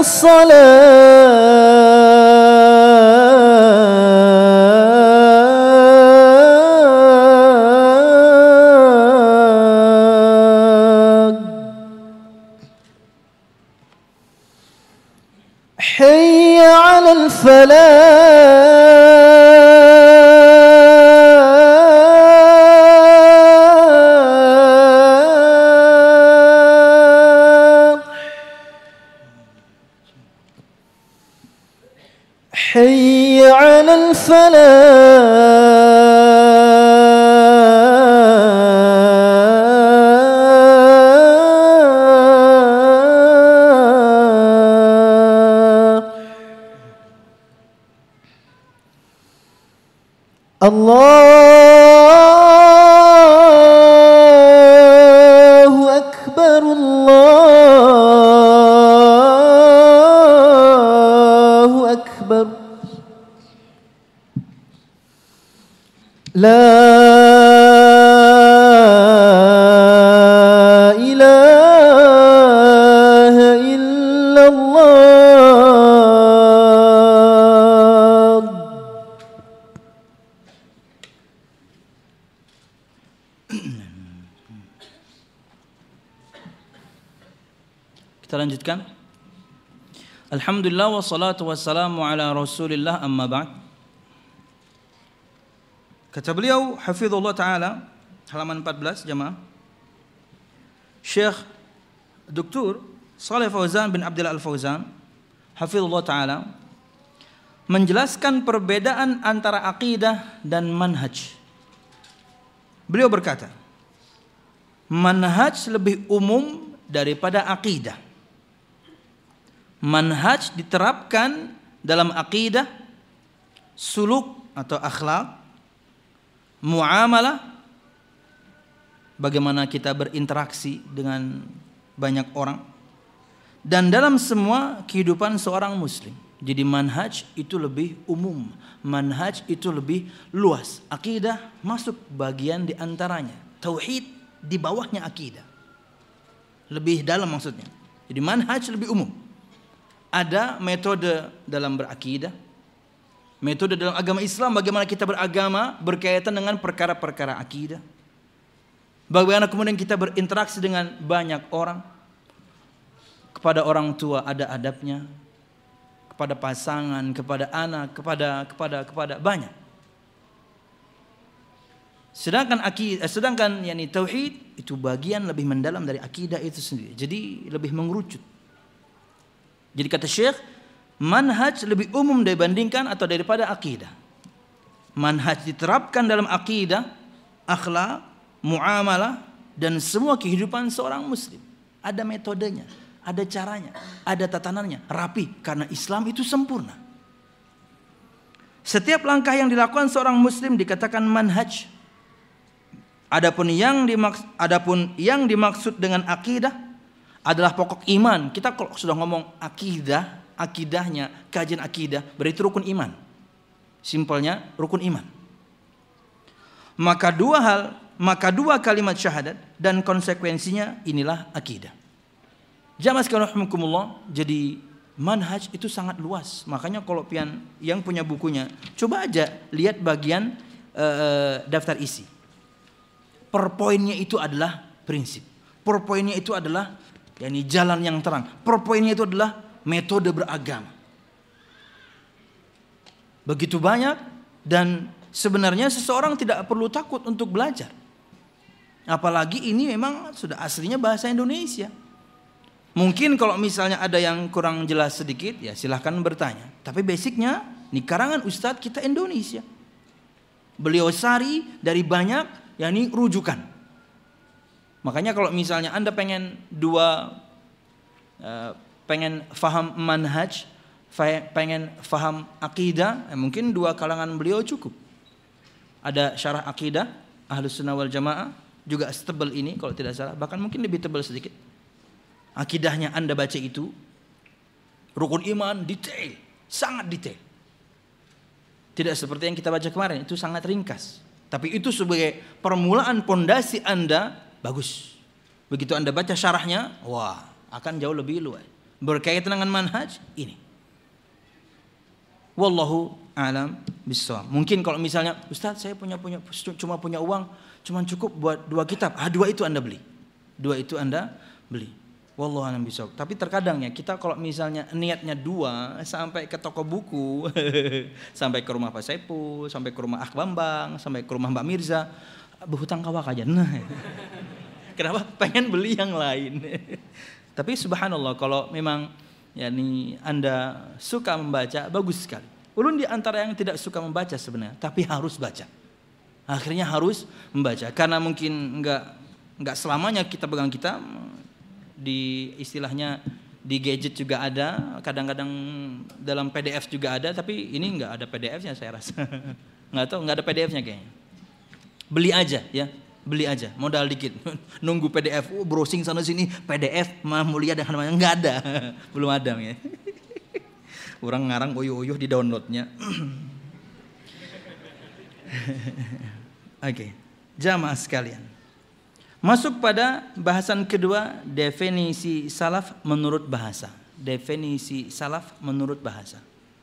الصلاة حي على الفلاح حي على الفلاح الله أكبر الله أكبر لا إله إلا الله Kita lanjutkan. Alhamdulillah wassalatu wassalamu ala Rasulillah amma ba'd. Kata beliau hafizullah taala halaman empat belas jemaah. Syekh Doktor Shalih Fauzan bin Abdullah Al-Fauzan hafizullah taala menjelaskan perbedaan antara akidah dan manhaj. Beliau berkata, manhaj lebih umum daripada akidah. Manhaj diterapkan dalam akidah, suluk atau akhlak, muamalah, bagaimana kita berinteraksi dengan banyak orang, dan dalam semua kehidupan seorang muslim. Jadi manhaj itu lebih umum, manhaj itu lebih luas. Akidah masuk bagian di antaranya, tauhid di bawahnya akidah, lebih dalam maksudnya. Jadi manhaj lebih umum. Ada metode dalam berakidah, metode dalam agama Islam, bagaimana kita beragama berkaitan dengan perkara-perkara akidah. Bagaimana kemudian kita berinteraksi dengan banyak orang. Kepada orang tua ada adabnya, kepada pasangan, kepada anak, kepada kepada kepada banyak. Sedangkan akidah, sedangkan yakni tauhid itu bagian lebih mendalam dari akidah itu sendiri. Jadi lebih mengerucut. Jadi kata Syekh, manhaj lebih umum dibandingkan atau daripada akidah. Manhaj diterapkan dalam akidah, akhlak, muamalah, dan semua kehidupan seorang muslim. Ada metodenya, ada caranya, ada tatanannya, rapi, karena Islam itu sempurna. Setiap langkah yang dilakukan seorang muslim dikatakan manhaj. Adapun yang dimaksud, adapun yang dimaksud dengan akidah adalah pokok iman. Kita kalau sudah ngomong akidah, akidahnya, kajian akidah, berarti rukun iman. Simpelnya rukun iman. Maka dua hal, maka dua kalimat syahadat dan konsekuensinya inilah akidah. Jamaah sekalian rahimakumullah, jadi manhaj itu sangat luas. Makanya kalau pian yang punya bukunya, coba aja lihat bagian uh, daftar isi. Per poinnya itu adalah prinsip. Per poinnya itu adalah yakni jalan yang terang. Per poinnya itu adalah metode beragama. Begitu banyak, dan sebenarnya seseorang tidak perlu takut untuk belajar. Apalagi ini memang sudah aslinya bahasa Indonesia. Mungkin kalau misalnya ada yang kurang jelas sedikit, ya silahkan bertanya. Tapi basicnya, ini karangan Ustadz kita Indonesia. Beliau sari dari banyak, yakni rujukan. Makanya kalau misalnya Anda pengen dua, uh, pengen faham manhaj, pengen faham akidah, eh, mungkin dua kalangan beliau cukup. Ada syarah akidah Ahlus Sunnah wal Jamaah, juga setebal ini kalau tidak salah, bahkan mungkin lebih tebal sedikit. Akidahnya Anda baca itu, rukun iman detail, sangat detail. Tidak seperti yang kita baca kemarin, itu sangat ringkas. Tapi itu sebagai permulaan pondasi Anda, bagus. Begitu Anda baca syarahnya, wah, akan jauh lebih luas. Berkaitan dengan manhaj, ini. Wallahu a'lam bishawab. Mungkin kalau misalnya, Ustaz saya punya punya cuma punya uang, cuma cukup buat dua kitab. Ah, dua itu Anda beli. Dua itu Anda beli. Wallahu a'lam bishawab. Tapi terkadang ya kita kalau misalnya niatnya dua, sampai ke toko buku, sampai ke rumah Pak Saipul, sampai ke rumah Ak Bambang, sampai ke rumah Mbak Mirza, berhutang kawak aja. Nah, kenapa? Pengen beli yang lain. Tapi subhanallah, kalau memang yakni Anda suka membaca, bagus sekali. Ulun di antara yang tidak suka membaca sebenarnya, tapi harus baca. Akhirnya harus membaca, karena mungkin enggak enggak selamanya kita pegang kitab. Di istilahnya di gadget juga ada, kadang-kadang dalam P D F juga ada, tapi ini enggak ada P D F-nya saya rasa. Enggak tahu, enggak ada P D F-nya kayaknya. Beli aja ya. Beli aja, modal dikit. Nunggu P D F, oh, browsing sana sini, P D F mah mulia dengan namanya enggak ada. Belum ada ya. Orang ngarang uyuh-uyuh di downloadnya. Oke, okay. Jamaah sekalian. Masuk pada bahasan kedua, definisi salaf menurut bahasa. Definisi salaf menurut bahasa.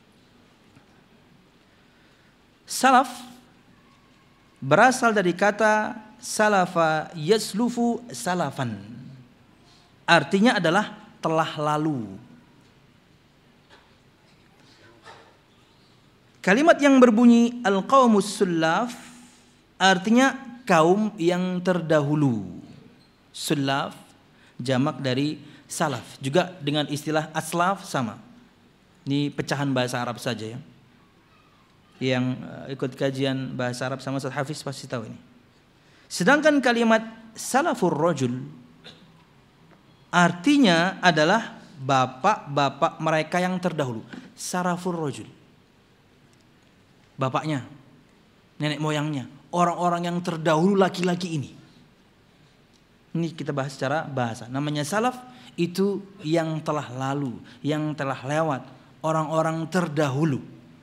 Salaf berasal dari kata salafa yaslufu salafan. Artinya adalah telah lalu. Kalimat yang berbunyi al-qaumus sullaf artinya kaum yang terdahulu. Sullaf jamak dari salaf, juga dengan istilah aslaf sama. Ini pecahan bahasa Arab saja ya. Yang ikut kajian bahasa Arab sama Ustaz Hafiz pasti tahu ini. Sedangkan kalimat salafur rajul artinya adalah bapak-bapak mereka yang terdahulu. Salafur rajul, bapaknya, nenek moyangnya, orang-orang yang terdahulu laki-laki ini. Ini kita bahas secara bahasa. Namanya salaf itu yang telah lalu, yang telah lewat, orang-orang terdahulu.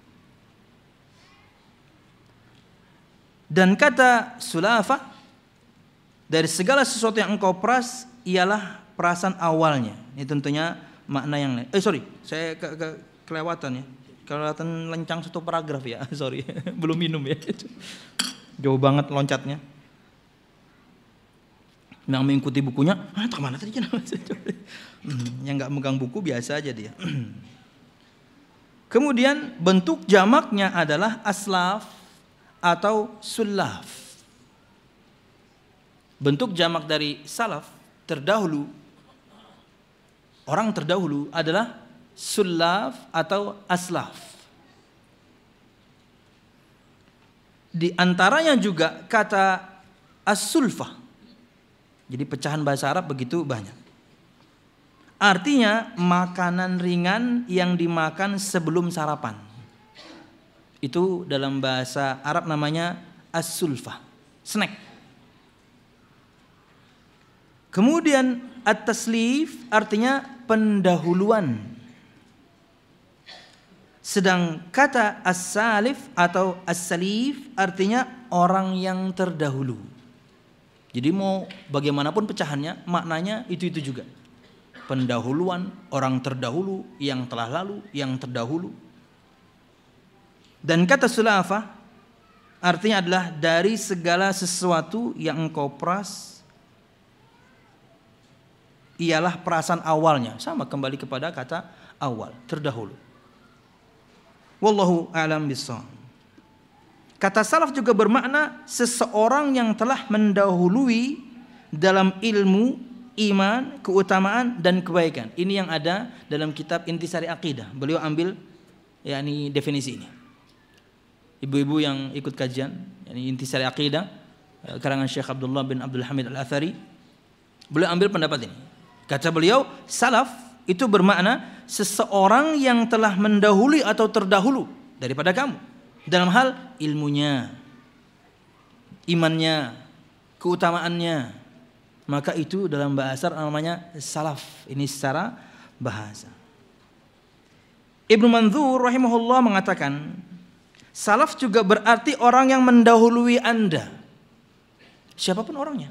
Dan kata sulafa, dari segala sesuatu yang engkau peras ialah perasan awalnya. Ini tentunya makna yang lain. Eh sorry, saya ke, ke, kelewatan ya. Kelewatan lencang satu paragraf ya. Sorry, belum minum ya. Jauh banget loncatnya. Yang mengikuti bukunya, ah tak mana tadi kan? Yang nggak megang buku biasa aja dia. Kemudian bentuk jamaknya adalah aslaf atau sullaf. Bentuk jamak dari salaf, terdahulu, orang terdahulu adalah sullaf atau aslaf. Di antaranya juga kata as-sulfah. Jadi pecahan bahasa Arab begitu banyak. Artinya makanan ringan yang dimakan sebelum sarapan. Itu dalam bahasa Arab namanya as-sulfah, snack. Kemudian at-taslif artinya pendahuluan. Sedang kata as-salif atau as-salif artinya orang yang terdahulu. Jadi mau bagaimanapun pecahannya, maknanya itu-itu juga. Pendahuluan, orang terdahulu, yang telah lalu, yang terdahulu. Dan kata sulafah artinya adalah dari segala sesuatu yang engkau peras, ialah perasan awalnya. Sama kembali kepada kata awal, terdahulu. Wallahu a'lam bishawab. Kata salaf juga bermakna seseorang yang telah mendahului dalam ilmu, iman, keutamaan dan kebaikan. Ini yang ada dalam kitab Intisari Aqidah. Beliau ambil yakni definisi ini. Ibu-ibu yang ikut kajian, yakni Intisari Aqidah karangan Syekh Abdullah bin Abdul Hamid Al-Athari, beliau ambil pendapat ini. Kata beliau, salaf itu bermakna seseorang yang telah mendahului atau terdahulu daripada kamu dalam hal ilmunya, imannya, keutamaannya. Maka itu dalam bahasa namanya salaf. Ini secara bahasa. Ibnu Mandzur rahimahullah mengatakan, salaf juga berarti orang yang mendahului Anda. Siapapun orangnya.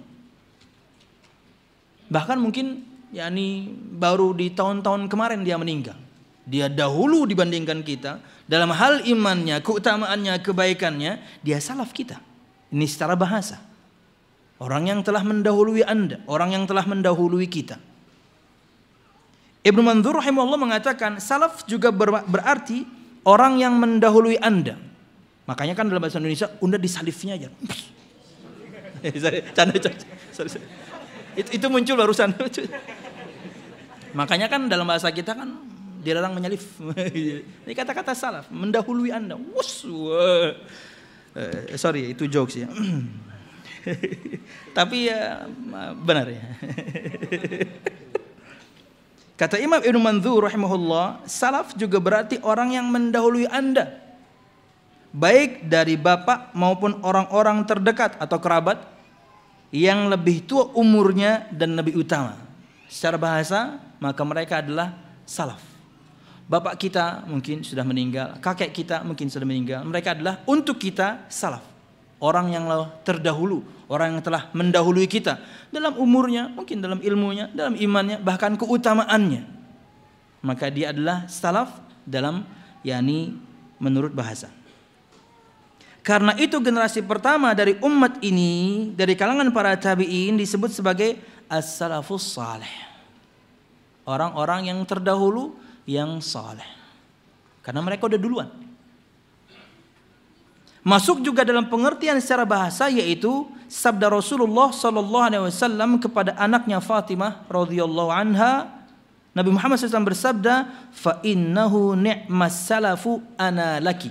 Bahkan mungkin yakni baru di tahun-tahun kemarin dia meninggal. Dia dahulu dibandingkan kita dalam hal imannya, keutamaannya, kebaikannya, dia salaf kita. Ini secara bahasa. Orang yang telah mendahului Anda, orang yang telah mendahului kita. Ibnu Mandzur rahimahullah mengatakan salaf juga ber- berarti orang yang mendahului Anda. Makanya kan dalam bahasa Indonesia Unda disalifnya aja. Canda, canda. Itu, itu muncul barusan. Makanya kan dalam bahasa kita kan dilarang menyalif. Ini kata-kata salaf, mendahului Anda. Wus, uh, sorry, itu jokes ya. Tapi ya benar ya. Kata Imam Ibnu Mandzur rahimahullah, salaf juga berarti orang yang mendahului Anda, baik dari bapak maupun orang-orang terdekat atau kerabat yang lebih tua umurnya dan lebih utama. Secara bahasa, maka mereka adalah salaf. Bapak kita mungkin sudah meninggal, kakek kita mungkin sudah meninggal. Mereka adalah untuk kita salaf. Orang yang terdahulu, orang yang telah mendahului kita dalam umurnya, mungkin dalam ilmunya, dalam imannya, bahkan keutamaannya. Maka dia adalah salaf dalam yakni menurut bahasa. Karena itu generasi pertama dari umat ini dari kalangan para tabi'in disebut sebagai as-salafus salih. Orang-orang yang terdahulu yang saleh. Karena mereka udah duluan. Masuk juga dalam pengertian secara bahasa yaitu sabda Rasulullah sallallahu alaihi wasallam kepada anaknya Fatimah radhiyallahu anha. Nabi Muhammad shallallahu alaihi wasallam bersabda, "Fa innahu ni'mas salafu ana laki."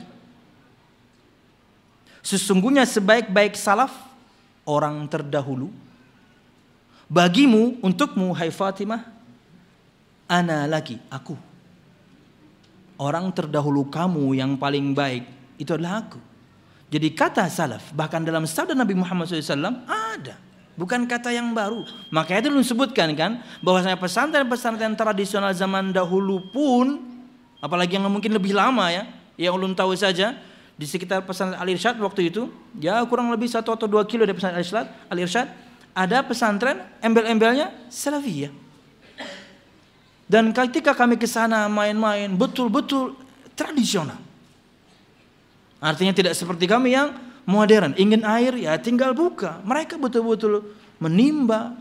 Sesungguhnya sebaik-baik salaf orang terdahulu bagimu, untukmu hai Fatimah, ana laki, aku. Orang terdahulu kamu yang paling baik itu adalah aku. Jadi kata salaf bahkan dalam sabda Nabi Muhammad shallallahu alaihi wasallam ada, bukan kata yang baru. Makanya itu disebutkan kan bahwasanya pesantren-pesantren tradisional zaman dahulu pun, apalagi yang mungkin lebih lama ya, yang ulun tahu saja di sekitar pesantren Al-Irsyad waktu itu, ya kurang lebih satu atau dua kilo dari pesantren Al-Irsyad, Al-Irsyad ada pesantren embel-embelnya Salafiyah. Dan ketika kami ke sana main-main betul-betul tradisional. Artinya tidak seperti kami yang modern, ingin air ya tinggal buka. Mereka betul-betul menimba.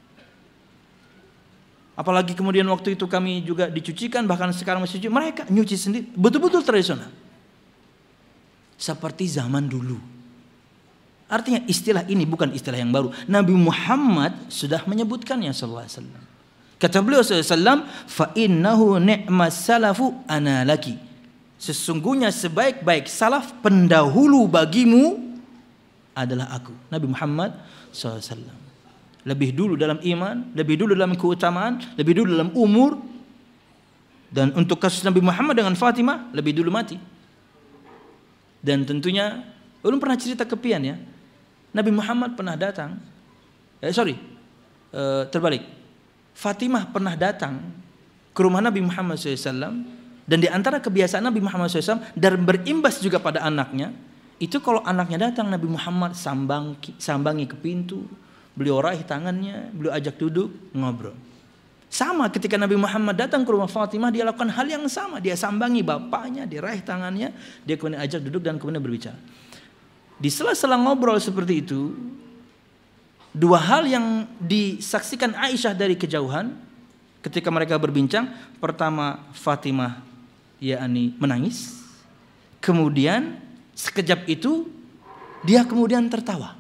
Apalagi kemudian waktu itu kami juga dicucikan, bahkan sekarang masih cuci, mereka nyuci sendiri, betul-betul tradisional. Seperti zaman dulu. Artinya istilah ini bukan istilah yang baru. Nabi Muhammad sudah menyebutkannya sallallahu alaihi wasallam. Kata beliau sallallahu alaihi wasallam, "Fa innahu ni'mas salafu ana laki." Sesungguhnya sebaik-baik salaf pendahulu bagimu adalah aku. Nabi Muhammad sallallahu alaihi wasallam. Lebih dulu dalam iman, lebih dulu dalam keutamaan, lebih dulu dalam umur. Dan untuk kasus Nabi Muhammad dengan Fatimah, lebih dulu mati. Dan tentunya, belum pernah cerita kepian ya. Nabi Muhammad pernah datang, eh sorry, eh, terbalik. Fatimah pernah datang ke rumah Nabi Muhammad shallallahu alaihi wasallam, dan di antara kebiasaan Nabi Muhammad shallallahu alaihi wasallam dan berimbas juga pada anaknya, itu kalau anaknya datang Nabi Muhammad sambang, sambangi ke pintu, beliau raih tangannya, beliau ajak duduk, ngobrol. Sama ketika Nabi Muhammad datang ke rumah Fatimah, dia lakukan hal yang sama, dia sambangi bapaknya, dia raih tangannya, dia kemudian ajak duduk dan kemudian berbicara. Di sela-sela ngobrol seperti itu, dua hal yang disaksikan Aisyah dari kejauhan ketika mereka berbincang. Pertama, Fatimah yakni menangis. Kemudian sekejap itu dia kemudian tertawa.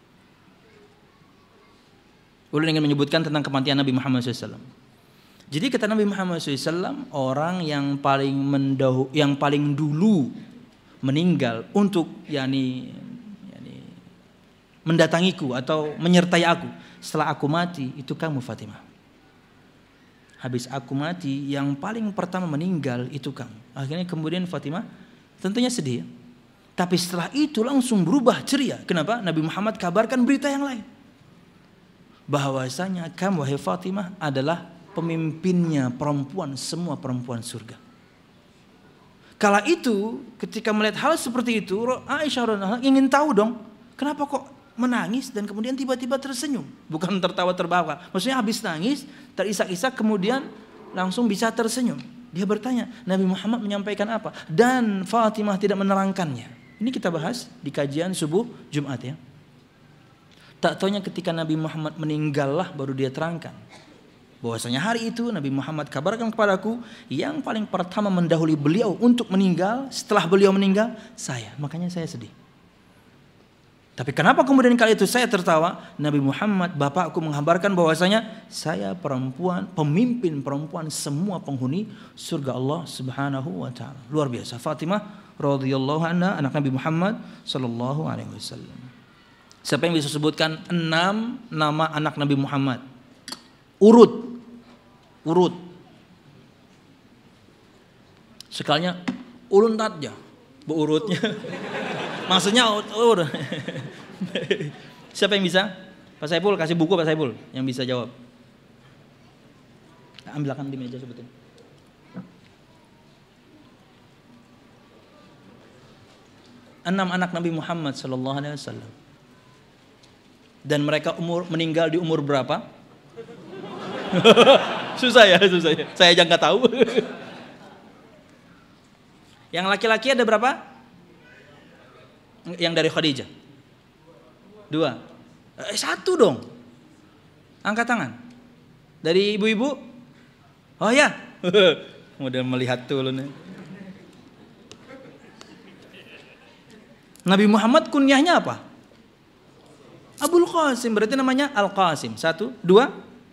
Ulun ingin menyebutkan tentang kematian Nabi Muhammad shallallahu alaihi wasallam. Jadi kata Nabi Muhammad shallallahu alaihi wasallam, orang yang paling mendahu, yang paling dulu meninggal untuk yakni mendatangiku atau menyertai aku setelah aku mati, itu kamu Fatimah. Habis aku mati, yang paling pertama meninggal itu kamu. Akhirnya kemudian Fatimah tentunya sedih, tapi setelah itu langsung berubah ceria. Kenapa? Nabi Muhammad kabarkan berita yang lain, bahwasanya kamu wahai Fatimah adalah pemimpinnya perempuan, semua perempuan surga. Kala itu ketika melihat hal seperti itu, Aisyah radhiyallahu anha ingin tahu dong, kenapa kok menangis dan kemudian tiba-tiba tersenyum, bukan tertawa terbawa. Maksudnya habis nangis, terisak-isak, kemudian langsung bisa tersenyum. Dia bertanya, Nabi Muhammad menyampaikan apa? Dan Fatimah tidak menerangkannya. Ini kita bahas di kajian subuh Jumat ya. Tak taunya ketika Nabi Muhammad meninggallah baru dia terangkan bahwasanya hari itu Nabi Muhammad kabarkan kepadaku, yang paling pertama mendahului beliau untuk meninggal, setelah beliau meninggal saya. Makanya saya sedih. Tapi kenapa kemudian kali itu saya tertawa? Nabi Muhammad, bapakku, menghabarkan bahwasanya saya perempuan, pemimpin perempuan semua penghuni surga Allah Subhanahu wa taala. Luar biasa. Fatimah radhiyallahu anha, anak Nabi Muhammad sallallahu alaihi wasallam. Siapa yang bisa sebutkan enam nama anak Nabi Muhammad? Urut. Urut. Sekalinya ulun tatja, beurutnya. Maksudnya ur. Siapa yang bisa? Pak Saiful, kasih buku Pak Saiful yang bisa jawab. Ambilkan di meja sebetulnya. Enam anak Nabi Muhammad sallallahu alaihi wasallam. Dan mereka umur meninggal di umur berapa? Susah ya, susah ya. Saya aja nggak tahu. Yang laki-laki ada berapa? Yang dari Khadijah? Dua. Eh, satu dong. Angkat tangan. Dari ibu-ibu? Oh ya. Kemudian melihat tuh. Nabi Muhammad kunyahnya apa? Abul Qasim. Berarti namanya Al-Qasim. Satu. Dua.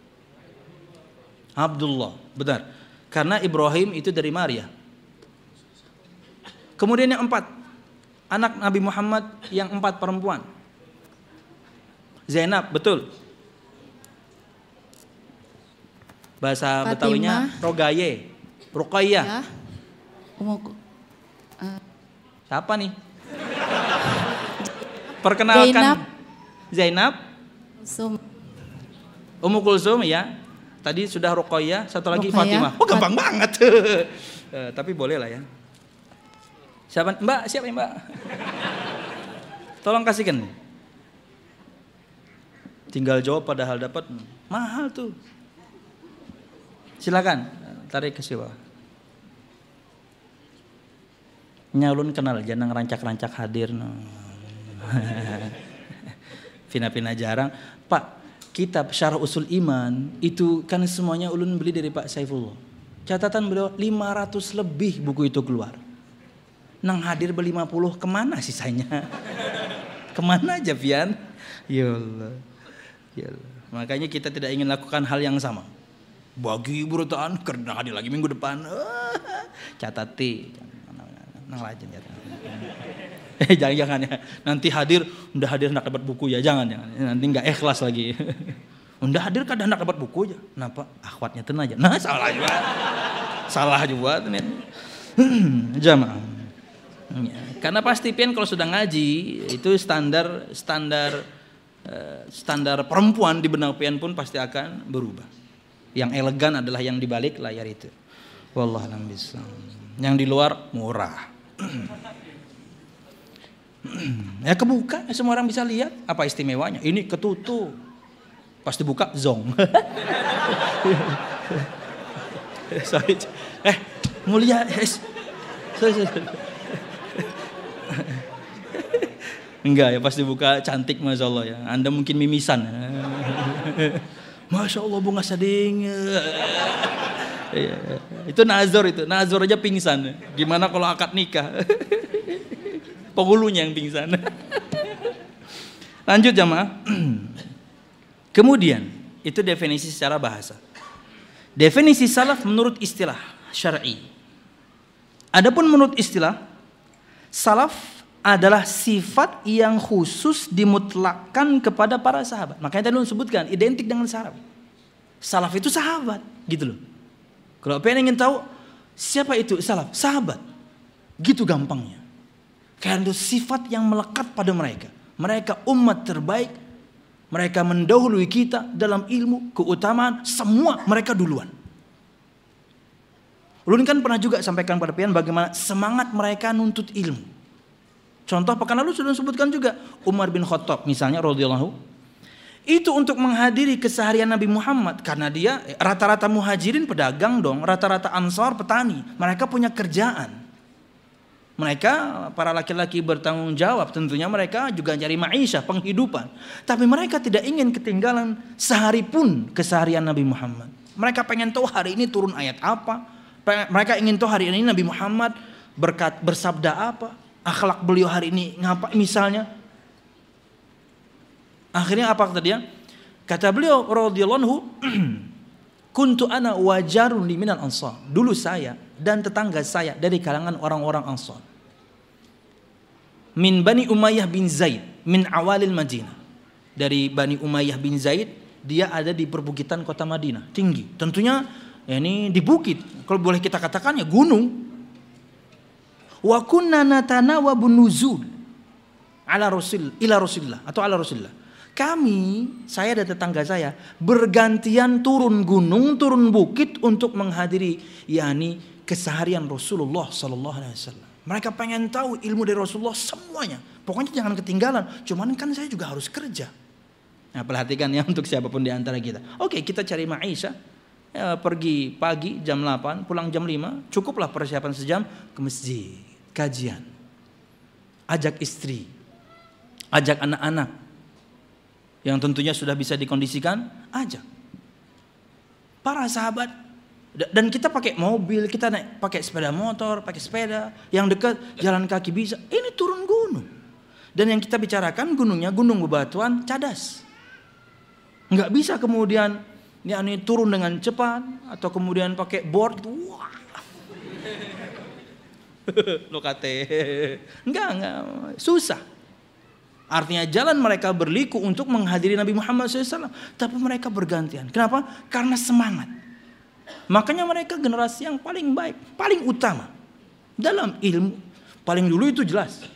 Abdullah. Benar. Karena Ibrahim itu dari Maria. Kemudian yang empat. Anak Nabi Muhammad yang empat perempuan. Zainab, betul. Bahasa Fatimah. Betawinya Rogaye, Ruqayyah. Ya. Uh. Siapa nih? Perkenalkan. Zainab. Zainab. Kulsum. Ummu Kulsum ya. Tadi sudah Ruqayyah, satu lagi Ruqayyah. Fatimah. Oh gampang Fat- banget. uh, tapi boleh lah ya. Siapa? Mbak, siapa ya Mbak? Tolong kasihkan. Tinggal jawab padahal dapat. Mahal tuh. Silakan, tarik ke bawah. Nyalun kenal, jangan rancak-rancak hadir. No. Pina-pina jarang. Pak, kitab Syarah Usul Iman itu kan semuanya ulun beli dari Pak Saifullah. Catatan beliau lima ratus lebih buku itu keluar. Nang hadir berlima puluh, kemana sisanya? Kemana aja Pian? Ya Allah. Ya Allah. Makanya kita tidak ingin lakukan hal yang sama. Bagi burutan, karena hadir lagi minggu depan. Catati. Nang rajin ya. Eh jangan-jangan ya. Nanti hadir, udah hadir nak dapat buku ya. Jangan, jangan. Nanti nggak ikhlas lagi. Udah hadir kadang nak dapat buku aja. Kenapa? Akhwatnya ten aja. Nah salah juga. Salah juga. Jamaah. Ya, karena pasti pian kalau sudah ngaji itu standar standar standar perempuan di benak pian pun pasti akan berubah. Yang elegan adalah yang di balik layar itu. Wallahu a'lam bishawab. Yang di luar murah. Ya kebuka, semua orang bisa lihat. Apa istimewanya? Ini ketutup. Pas dibuka zong. Sorry. Eh, mulia. Yes. Sorry, sorry. Enggak ya, pas dibuka cantik Masya Allah ya. Anda mungkin mimisan. Masya Allah bunga sading. Itu nazar itu. Nazar aja pingsan. Gimana kalau akad nikah? Penghulunya yang pingsan. Lanjut jamaah. Kemudian, itu definisi secara bahasa. Definisi salaf menurut istilah syar'i. Adapun menurut istilah, salaf adalah sifat yang khusus dimutlakkan kepada para sahabat. Makanya tadi disebutkan identik dengan salaf. Salaf itu sahabat, gitu loh. Kalau pengen ingin tahu siapa itu salaf, sahabat. Gitu gampangnya. Karena itu sifat yang melekat pada mereka. Mereka umat terbaik. Mereka mendahului kita dalam ilmu, keutamaan, semua mereka duluan. Ulun kan pernah juga sampaikan pada pian bagaimana semangat mereka nuntut ilmu. Contoh pekan lalu sudah disebutkan juga Umar bin Khattab misalnya radhiyallahu. Itu untuk menghadiri keseharian Nabi Muhammad karena dia rata-rata muhajirin pedagang dong, rata-rata ansar petani. Mereka punya kerjaan. Mereka para laki-laki bertanggung jawab, tentunya mereka juga cari maisha, penghidupan. Tapi mereka tidak ingin ketinggalan sehari pun keseharian Nabi Muhammad. Mereka pengen tahu hari ini turun ayat apa. Mereka ingin tahu hari ini Nabi Muhammad berkat, bersabda apa. Akhlak beliau hari ini ngapa misalnya. Akhirnya apa kata dia? Kata beliau radhiyallahu anhu, kuntu ana wajarun li minal ansar. Dulu saya dan tetangga saya dari kalangan orang-orang Ansar. Min Bani Umayyah bin Zaid min awalil Madinah. Dari Bani Umayyah bin Zaid, dia ada di perbukitan kota Madinah, tinggi. Tentunya ya ini di bukit. Kalau boleh kita katakan ya gunung. Wa kunna natanawabu nuzul ala Rasul ila Rasulillah atau ala Rasulillah. Kami, saya dan tetangga saya bergantian turun gunung, turun bukit untuk menghadiri yakni keseharian Rasulullah sallallahu alaihi wasallam. Mereka pengen tahu ilmu dari Rasulullah semuanya. Pokoknya jangan ketinggalan. Cuman kan saya juga harus kerja. Nah, perhatikan ya untuk siapapun di antara kita. Oke, kita cari maisha. Ya, pergi pagi jam delapan, pulang jam lima. Cukuplah persiapan sejam ke masjid, kajian. Ajak istri. Ajak anak-anak. Yang tentunya sudah bisa dikondisikan, ajak. Para sahabat, dan kita pakai mobil, kita naik pakai sepeda motor, pakai sepeda, yang dekat jalan kaki bisa. Ini turun gunung. Dan yang kita bicarakan gunungnya gunung bebatuan cadas. Nggak bisa kemudian ya ini turun dengan cepat atau kemudian pakai board. Wah. Lo kate. Enggak, enggak, susah. Artinya jalan mereka berliku untuk menghadiri Nabi Muhammad shallallahu alaihi wasallam. Tapi mereka bergantian. Kenapa? Karena semangat. Makanya mereka generasi yang paling baik, paling utama. Dalam ilmu, paling dulu itu jelas.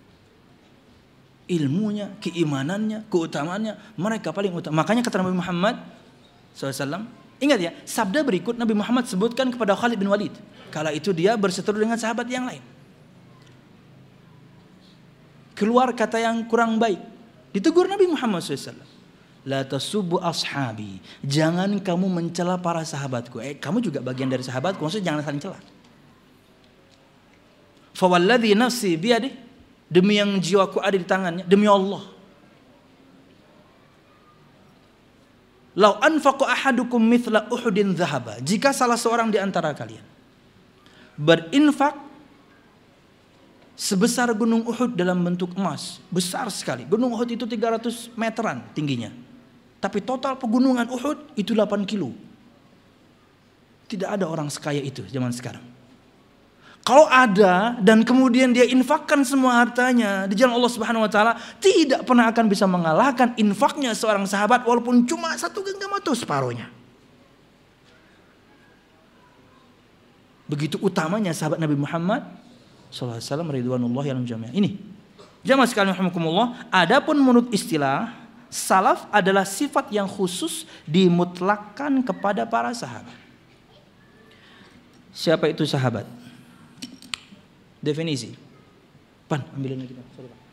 Ilmunya, keimanannya, keutamaannya, mereka paling utama. Makanya kata Nabi Muhammad shallallahu alaihi wasallam, ingat ya, sabda berikut Nabi Muhammad sebutkan kepada Khalid bin Walid. Kala itu dia berseteru dengan sahabat yang lain. Keluar kata yang kurang baik. Ditegur Nabi Muhammad shallallahu alaihi wasallam. La tasubbu ashabi. Jangan kamu mencela para sahabatku. Eh, kamu juga bagian dari sahabatku. Maksudnya jangan saling cela. Fa walladzi nafsi biyadihi. Demi yang jiwaku ada di tangannya. Demi Allah. Lau anfaqa ahadukum mithla Uhudin dhahaba. Jika salah seorang di antara kalian berinfak sebesar gunung Uhud dalam bentuk emas, besar sekali. Gunung Uhud itu tiga ratus meteran tingginya. Tapi total pegunungan Uhud itu delapan kilo. Tidak ada orang sekaya itu zaman sekarang. Kalau ada dan kemudian dia infakkan semua hartanya di jalan Allah Subhanahu wa taala, tidak pernah akan bisa mengalahkan infaknya seorang sahabat walaupun cuma satu genggam atau separuhnya. Begitu utamanya sahabat Nabi Muhammad sallallahu alaihi wasallam ridwanullahi alaihi jami'an. Ini jamaah sekalian rahimakumullah, adapun menurut istilah salaf adalah sifat yang khusus dimutlakkan kepada para sahabat. Siapa itu sahabat? Definisi. Pan, ambilin lagi. Sorry, Pak.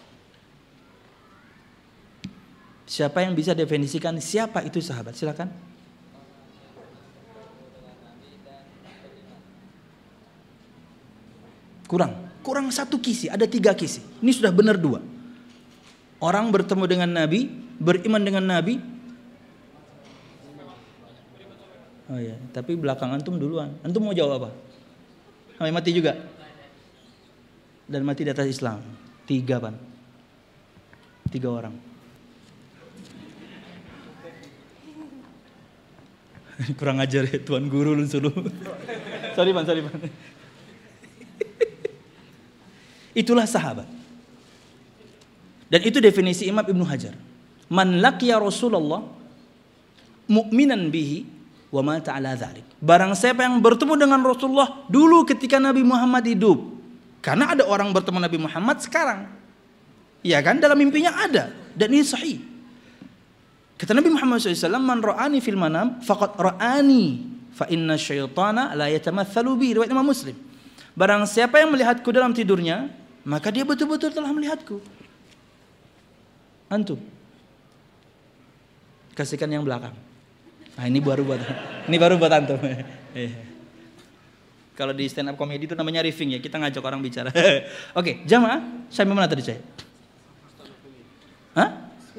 Siapa yang bisa definisikan siapa itu sahabat? Silakan. Kurang, kurang satu kisi, ada tiga kisi. Ini sudah benar dua. Orang bertemu dengan Nabi, beriman dengan Nabi. Oh ya, tapi belakang antum duluan. Antum mau jawab apa? Sampai mati juga. Dan mati di atas Islam. Tiga, Pan. Tiga orang. Kurang ajar ya Tuan Guru lu suruh. Sorry Pan, sorry Pan. Itulah sahabat. Dan itu definisi Imam Ibnu Hajar. Man laqiya Rasulullah mu'minan bihi wa mata ala dzalik. Barang siapa yang bertemu dengan Rasulullah dulu ketika Nabi Muhammad hidup. Karena ada orang bertemu Nabi Muhammad sekarang. Iya kan? Dalam mimpinya ada. Dan ini sahih. Kata Nabi Muhammad shallallahu alaihi wasallam, man ra'ani fil manam faqad ra'ani fa inna syaitana la yatamatsalu bi. Riwayat Imam Muslim. Barang siapa yang melihatku dalam tidurnya, maka dia betul-betul telah melihatku. Antum kasihkan yang belakang. Nah ini baru buat ini baru buat antum. Kalau di stand up comedy itu namanya riffing ya, kita ngajak orang bicara. Oke, jamaah, saya mana tadi saya? Hah?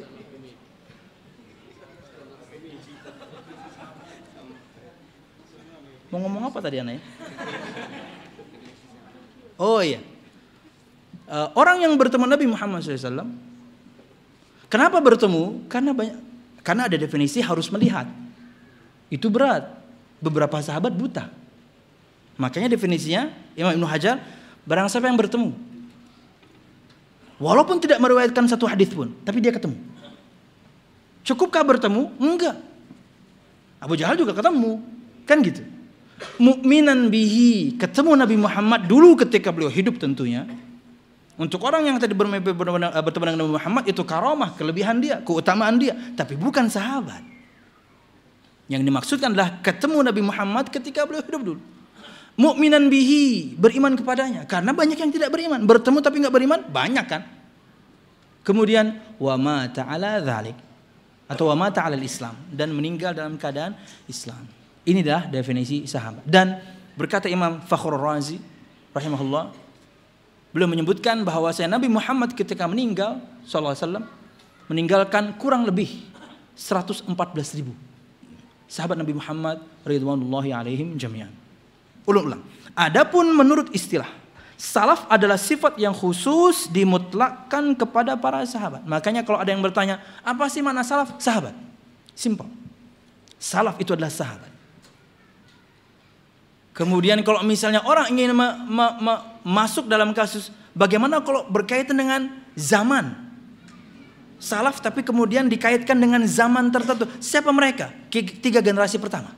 Mau ngomong apa tadi aneh? Oh iya, uh, orang yang bertemu Nabi Muhammad shallallahu alaihi wasallam. Kenapa bertemu? Karena banyak, karena ada definisi harus melihat. Itu berat. Beberapa sahabat buta. Makanya definisinya Imam Ibnu Hajar, barang siapa yang bertemu, walaupun tidak meriwayatkan satu hadis pun, tapi dia ketemu. Cukupkah bertemu? Enggak. Abu Jahal juga ketemu, kan gitu. Mukminan bihi, ketemu Nabi Muhammad dulu ketika beliau hidup tentunya. Untuk orang yang tadi bertemu dengan Nabi Muhammad itu karamah, kelebihan dia, keutamaan dia, tapi bukan sahabat. Yang dimaksudkan adalah ketemu Nabi Muhammad ketika beliau hidup dulu. Mukminan bihi, beriman kepadanya, karena banyak yang tidak beriman, bertemu tapi enggak beriman, banyak kan? Kemudian wa mata ala dzalik atau wa mata ala Islam, dan meninggal dalam keadaan Islam. Inilah definisi sahabat. Dan berkata Imam Fakhrur Razi rahimahullah, beliau menyebutkan bahwa saya Nabi Muhammad ketika meninggal sallallahu alaihi wasallam meninggalkan kurang lebih seratus empat belas ribu sahabat Nabi Muhammad ridwanullahi alaihim jami'an. Ulang-ulang. Adapun menurut istilah, salaf adalah sifat yang khusus dimutlakkan kepada para sahabat. Makanya kalau ada yang bertanya, apa sih makna salaf? Sahabat. Simpel. Salaf itu adalah sahabat. Kemudian kalau misalnya orang ingin ma- ma- ma- masuk dalam kasus, bagaimana kalau berkaitan dengan zaman? Salaf tapi kemudian dikaitkan dengan zaman tertentu. Siapa mereka? Tiga generasi pertama.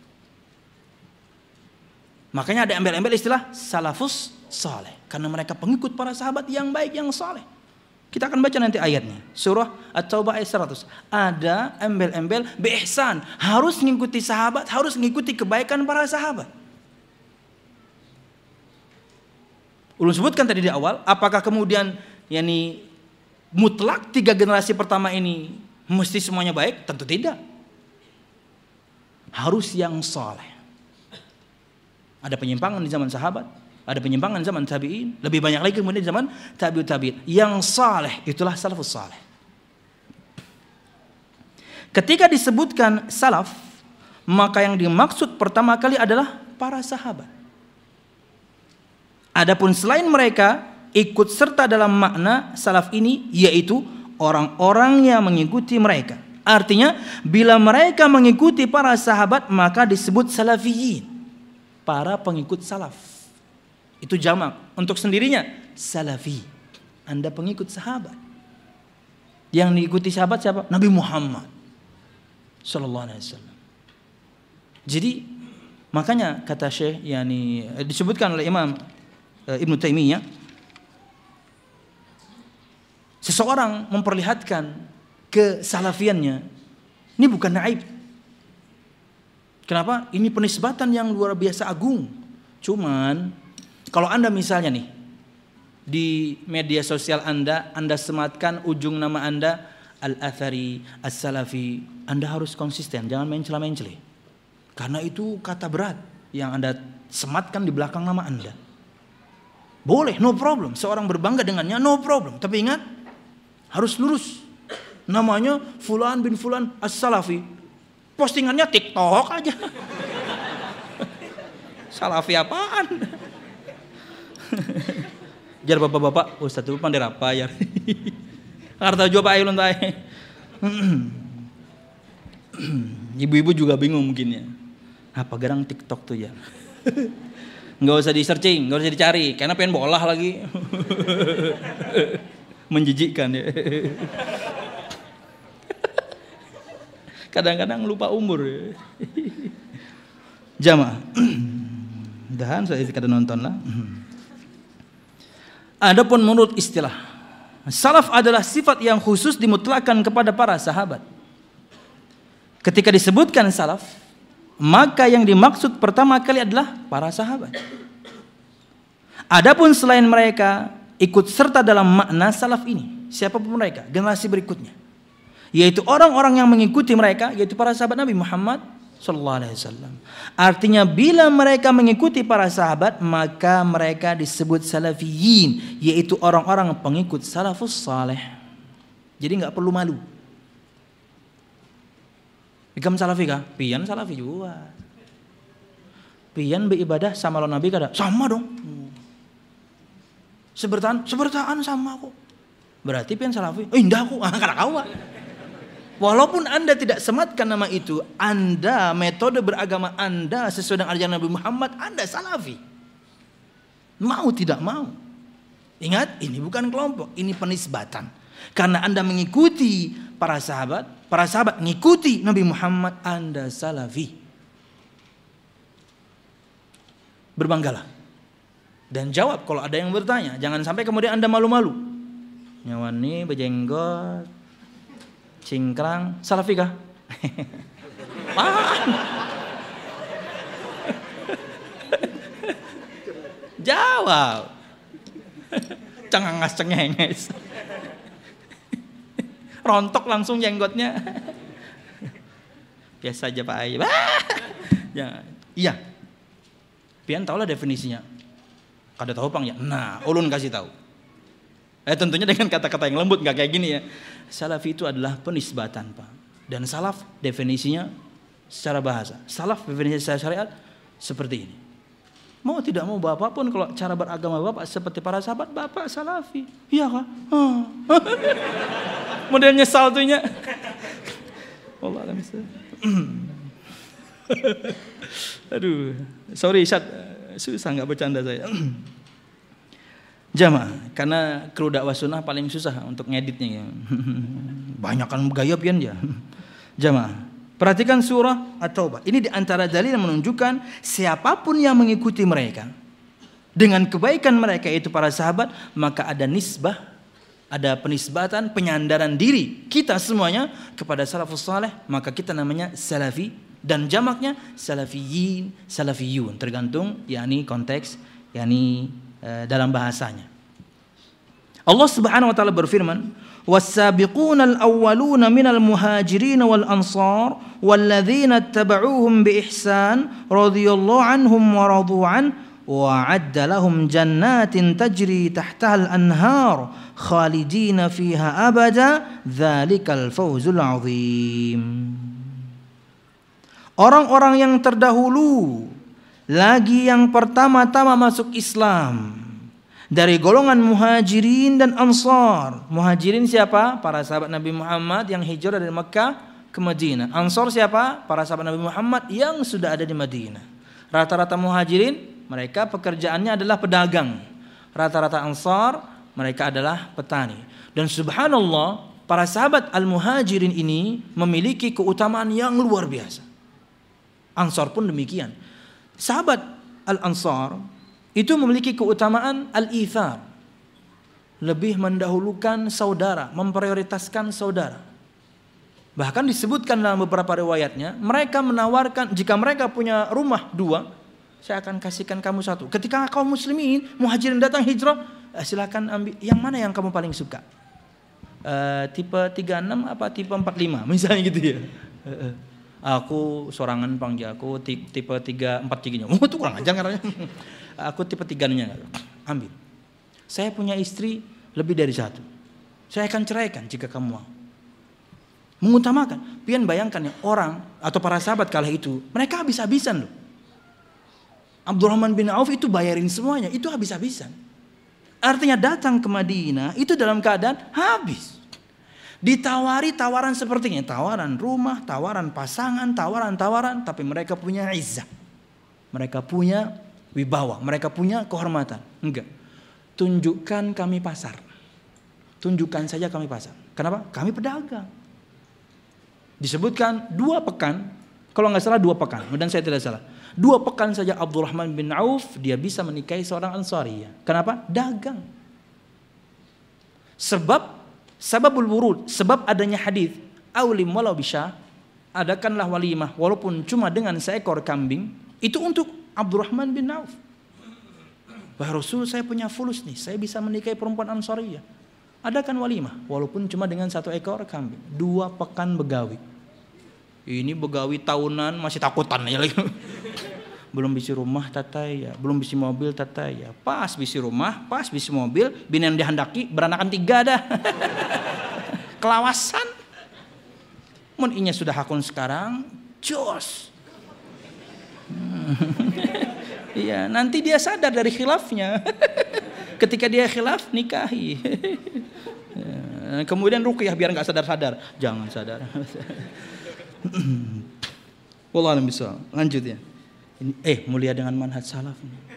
Makanya ada embel-embel istilah salafus saleh. Karena mereka pengikut para sahabat yang baik, yang saleh. Kita akan baca nanti ayatnya. Surah At-Taubah ayat seratus. Ada embel-embel biihsan. Harus mengikuti sahabat, harus mengikuti kebaikan para sahabat. Ulun sebutkan tadi di awal, apakah kemudian yakni mutlak tiga generasi pertama ini mesti semuanya baik? Tentu tidak. Harus yang saleh. Ada penyimpangan di zaman sahabat, ada penyimpangan di zaman tabi'in, lebih banyak lagi kemudian di zaman tabi'ut tabi'in. Yang saleh itulah salafus saleh. Ketika disebutkan salaf, maka yang dimaksud pertama kali adalah para sahabat. Adapun selain mereka ikut serta dalam makna salaf ini, yaitu orang-orang yang mengikuti mereka. Artinya bila mereka mengikuti para sahabat maka disebut salafiyin, para pengikut salaf. Itu jamak. Untuk sendirinya salafi, Anda pengikut sahabat. Yang diikuti sahabat siapa? Nabi Muhammad sallallahu alaihi wasallam. Jadi makanya kata Syekh, yakni disebutkan oleh Imam Ibnu Taimiyah, seseorang memperlihatkan kesalafiannya, ini bukan aib. Kenapa? Ini penisbatan yang luar biasa agung. Cuman kalau Anda misalnya nih di media sosial Anda, Anda sematkan ujung nama Anda Al-Athari, As-Salafi, Anda harus konsisten, jangan mencela-mencela. Karena itu kata berat yang Anda sematkan di belakang nama Anda. Boleh, no problem. Seorang berbangga dengannya, no problem. Tapi ingat, harus lurus. Namanya Fulan bin Fulan As-Salafi. Postingannya TikTok aja. Salafi apaan? Jar bapak-bapak, Ustaz itu pandai apa ya? Karena jawab ayo lontai. Ibu-ibu juga bingung mungkin ya. Apa gerang TikTok tuh ya? Nggak usah di searching, nggak usah dicari, karena pengen bolah lagi. Menjijikkan ya. Kadang-kadang lupa umur. Jamaah. Dahan saya kada nonton lah. Adapun menurut istilah, salaf adalah sifat yang khusus dimutlakan kepada para sahabat. Ketika disebutkan salaf, maka yang dimaksud pertama kali adalah para sahabat. Adapun selain mereka ikut serta dalam makna salaf ini, siapapun mereka, generasi berikutnya, yaitu orang-orang yang mengikuti mereka, yaitu para sahabat Nabi Muhammad sallallahu alaihi wasallam. Artinya bila mereka mengikuti para sahabat, maka mereka disebut salafiyin, yaitu orang-orang pengikut salafus saleh. Jadi nggak perlu malu. Ikam salafi kah? Pian salafi juga. Pian beribadah sama lo Nabi kada? Sama dong. Sebertaan, sebertaan sama kok. Berarti pian salafi? Eh indah aku, kada kau. Walaupun Anda tidak sematkan nama itu, Anda, metode beragama Anda sesuai dengan ajaran Nabi Muhammad, Anda salafi. Mau tidak mau. Ingat, ini bukan kelompok, ini penisbatan. Karena Anda mengikuti para sahabat, para sahabat mengikuti Nabi Muhammad, Anda salafi. Berbanggalah. Dan jawab kalau ada yang bertanya. Jangan sampai kemudian Anda malu-malu. Nyawan nih berjenggot, cingkrang, salafi kah? Apaan? Jawab. Cengenges cengenges. Rontok langsung jenggotnya. Biasa aja Pak Ayub. Ya, iya. Pian tahulah definisinya. Kada tahu pang ya. Nah, ulun kasih tahu. Eh tentunya dengan kata-kata yang lembut, nggak kayak gini ya. Salafi itu adalah penisbatan Pak. Dan salaf definisinya secara bahasa. Salaf definisi secara syariat seperti ini. Mau tidak mau Bapak pun kalau cara beragama Bapak seperti para sahabat, Bapak salafi. Iya kah? Oh. Model nyesal tuhnya. Allah alam. Aduh, sorry Syad, susah nggak bercanda saya. Jamaah, karena kru dakwah sunnah paling susah untuk ngeditnya ya. Banyak kan gaya pian dia. Jamaah, perhatikan surah At-Taubah. Ini diantara dalil yang menunjukkan siapapun yang mengikuti mereka dengan kebaikan mereka itu para sahabat, maka ada nisbah, ada penisbatan, penyandaran diri kita semuanya kepada salafus saleh, maka kita namanya salafi dan jamaknya salafiyin, salafiyun, tergantung yakni konteks, yakni dalam bahasanya. Allah Subhanahu wa taala berfirman, "Was-sabiqunal awwaluna minal muhajirin wal ansar walladzina ittaba'uuhum bi ihsan radhiyallahu anhum wa radu an wa 'adda lahum jannatin tajri tahtaha al-anhar khalidina fiha abada dzalikal fawzul 'adzim." Orang-orang yang terdahulu lagi yang pertama-tama masuk Islam dari golongan muhajirin dan ansar. Muhajirin siapa? Para sahabat Nabi Muhammad yang hijrah dari Mekah ke Madinah. Ansar siapa? Para sahabat Nabi Muhammad yang sudah ada di Madinah. Rata-rata muhajirin mereka pekerjaannya adalah pedagang. Rata-rata ansar mereka adalah petani. Dan subhanallah, para sahabat al-muhajirin ini memiliki keutamaan yang luar biasa. Ansar pun demikian. Sahabat Al-Ansar itu memiliki keutamaan al-ithar, lebih mendahulukan saudara, memprioritaskan saudara. Bahkan disebutkan dalam beberapa riwayatnya, mereka menawarkan jika mereka punya rumah dua, saya akan kasihkan kamu satu. Ketika kaum muslimin muhajirin datang hijrah, silakan ambil yang mana yang kamu paling suka. Uh, tipe tiga puluh enam apa tipe empat puluh lima misalnya gitu ya. Uh, uh. Aku sorangan panggil aku tipe tiga empat tiga. Oh itu kurang aja karena aku tipe tiga nya. Ambil. Saya punya istri lebih dari satu. Saya akan ceraikan jika kamu mau. Mengutamakan. Pian bayangkan ya orang atau para sahabat kala itu, mereka habis-habisan loh. Abdurrahman bin Auf itu bayarin semuanya, itu habis-habisan. Artinya datang ke Madinah itu dalam keadaan habis. Ditawari tawaran sepertinya, tawaran rumah, tawaran pasangan, tawaran-tawaran, tapi mereka punya izzah. Mereka punya wibawa, mereka punya kehormatan. Enggak. Tunjukkan kami pasar. Tunjukkan saja kami pasar. Kenapa? Kami pedagang. Disebutkan dua pekan, kalau nggak salah dua pekan, dan saya tidak salah. Dua pekan saja Abdurrahman bin Auf dia bisa menikahi seorang Ansariyah. Kenapa? Dagang. Sebab sababul wurud, sebab adanya hadis aulim walau bisya, adakanlah walimah walaupun cuma dengan seekor kambing, itu untuk Abdurrahman bin Auf. Wahai Rasul, saya punya fulus nih, saya bisa menikahi perempuan Ansariyah. Adakan walimah walaupun cuma dengan satu ekor kambing. Dua pekan begawi. Ini begawi tahunan masih takutan ya lagi. Belum bisi rumah tatai ya, belum bisi mobil tatai ya. Pas bisi rumah, pas bisi mobil, bini yang dihendaki beranakan tiga dah. Kelawasan. Mun inya sudah hakun sekarang, jos. Iya, nanti dia sadar dari khilafnya. Ketika dia khilaf nikahi. Kemudian ruqyah biar nggak sadar-sadar. Jangan sadar. Wallahu a'lam bishawab. Lanjut ya. Ini, eh mulia dengan manhaj salaf.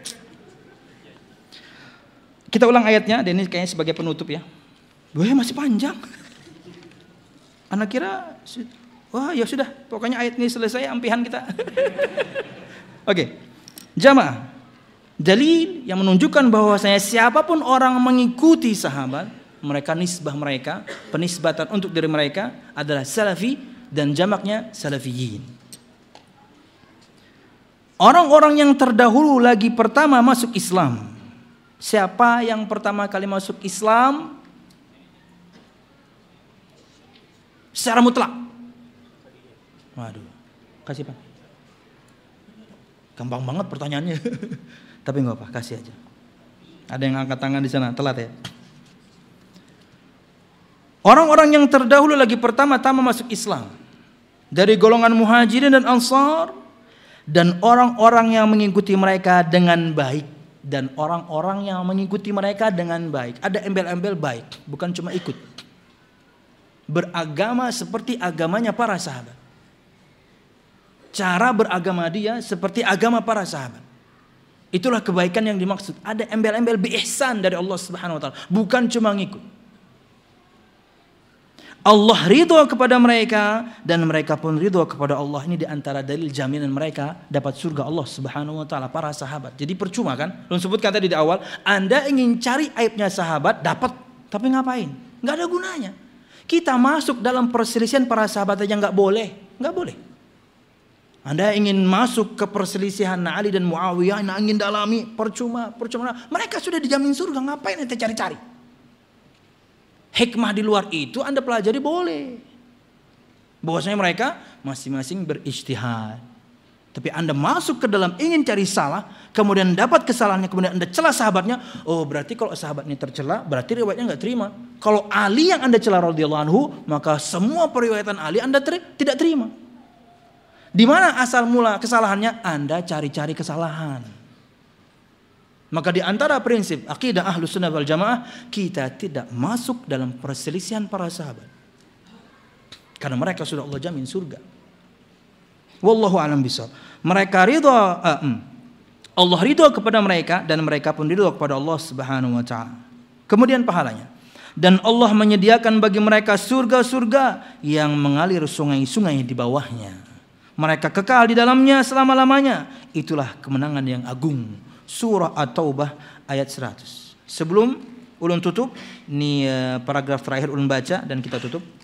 Kita ulang ayatnya, dan ini kayaknya sebagai penutup ya. Wah masih panjang. Anak kira, wah ya sudah, pokoknya ayat ini selesai, ampihan kita. Oke, okay. Jamaah. Dalil yang menunjukkan bahwasanya siapapun orang mengikuti sahabat, mereka nisbah mereka, penisbatan untuk diri mereka adalah salafi. Dan jamaknya salafiyin. Orang-orang yang terdahulu lagi pertama masuk Islam. Siapa yang pertama kali masuk Islam secara mutlak? Waduh, kasih Pak. Gampang banget pertanyaannya. Tapi nggak apa, kasih aja. Ada yang angkat tangan di sana, telat ya. Orang-orang yang terdahulu lagi pertama-tama masuk Islam dari golongan muhajirin dan ansar, dan orang-orang yang mengikuti mereka dengan baik, dan orang-orang yang mengikuti mereka dengan baik. Ada embel-embel baik, bukan cuma ikut. Beragama seperti agamanya para sahabat. Cara beragama dia seperti agama para sahabat. Itulah kebaikan yang dimaksud. Ada embel-embel bi ihsan dari Allah Subhanahu wa taala, bukan cuma ngikut. Allah ridho kepada mereka dan mereka pun ridho kepada Allah. Ini diantara dalil jaminan mereka dapat surga Allah Subhanahu wa taala, para sahabat. Jadi percuma kan? Lu sebutkan tadi di awal, Anda ingin cari aibnya sahabat, dapat, tapi ngapain? Enggak ada gunanya. Kita masuk dalam perselisihan para sahabat aja enggak boleh, enggak boleh. Anda ingin masuk ke perselisihan Ali dan Muawiyah, Anda ingin dalami, percuma, percuma. Mereka sudah dijamin surga, ngapain ente cari-cari? Hikmah di luar itu Anda pelajari boleh. Bahwasanya mereka masing-masing berijtihad. Tapi Anda masuk ke dalam ingin cari salah, kemudian dapat kesalahannya, kemudian Anda celah sahabatnya. Oh berarti kalau sahabat ini tercela, berarti riwayatnya nggak terima. Kalau Ali yang Anda celah radhiyallahu anhu, maka semua periwayatan Ali Anda teri- tidak terima. Di mana asal mula kesalahannya? Anda cari-cari kesalahan. Maka di antara prinsip akidah Ahlus Sunnah wal Jamaah, kita tidak masuk dalam perselisihan para sahabat. Karena mereka sudah Allah jamin surga. Wallahu a'lam bishawab. Mereka ridha, uh, mm, Allah ridha kepada mereka dan mereka pun ridha kepada Allah Subhanahu wa taala. Kemudian pahalanya. Dan Allah menyediakan bagi mereka surga-surga yang mengalir sungai-sungai di bawahnya. Mereka kekal di dalamnya selama-lamanya. Itulah kemenangan yang agung. Surah At-Taubah ayat seratus. Sebelum ulun tutup, ini uh, paragraf terakhir ulun baca dan kita tutup.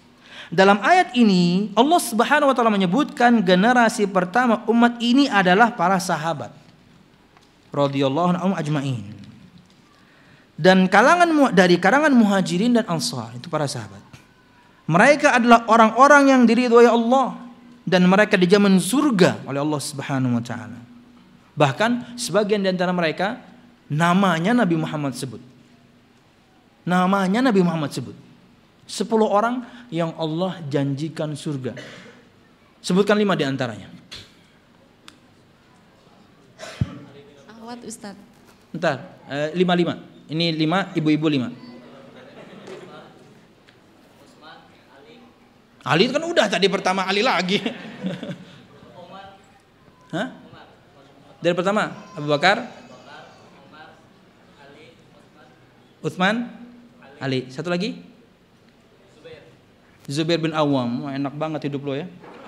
Dalam ayat ini Allah Subhanahu wa taala menyebutkan generasi pertama umat ini adalah para sahabat radhiyallahu anhum ajmain. Dan kalangan dari kalangan Muhajirin dan Ansar, itu para sahabat. Mereka adalah orang-orang yang diridhoi Allah dan mereka dijamin surga oleh Allah Subhanahu wa taala. Bahkan sebagian di antara mereka namanya Nabi Muhammad sebut. Namanya Nabi Muhammad sebut. Sepuluh orang yang Allah janjikan surga. Sebutkan lima di antaranya. Ahwat Ustaz. Bentar, eh, lima-lima. Ini lima, ibu-ibu lima. Ali itu kan udah tadi pertama, Ali lagi. Hah? Dari pertama, Abu Bakar, Utsman, Ali. Satu lagi? Zubair bin Awam. Wah, enak banget hidup lo ya.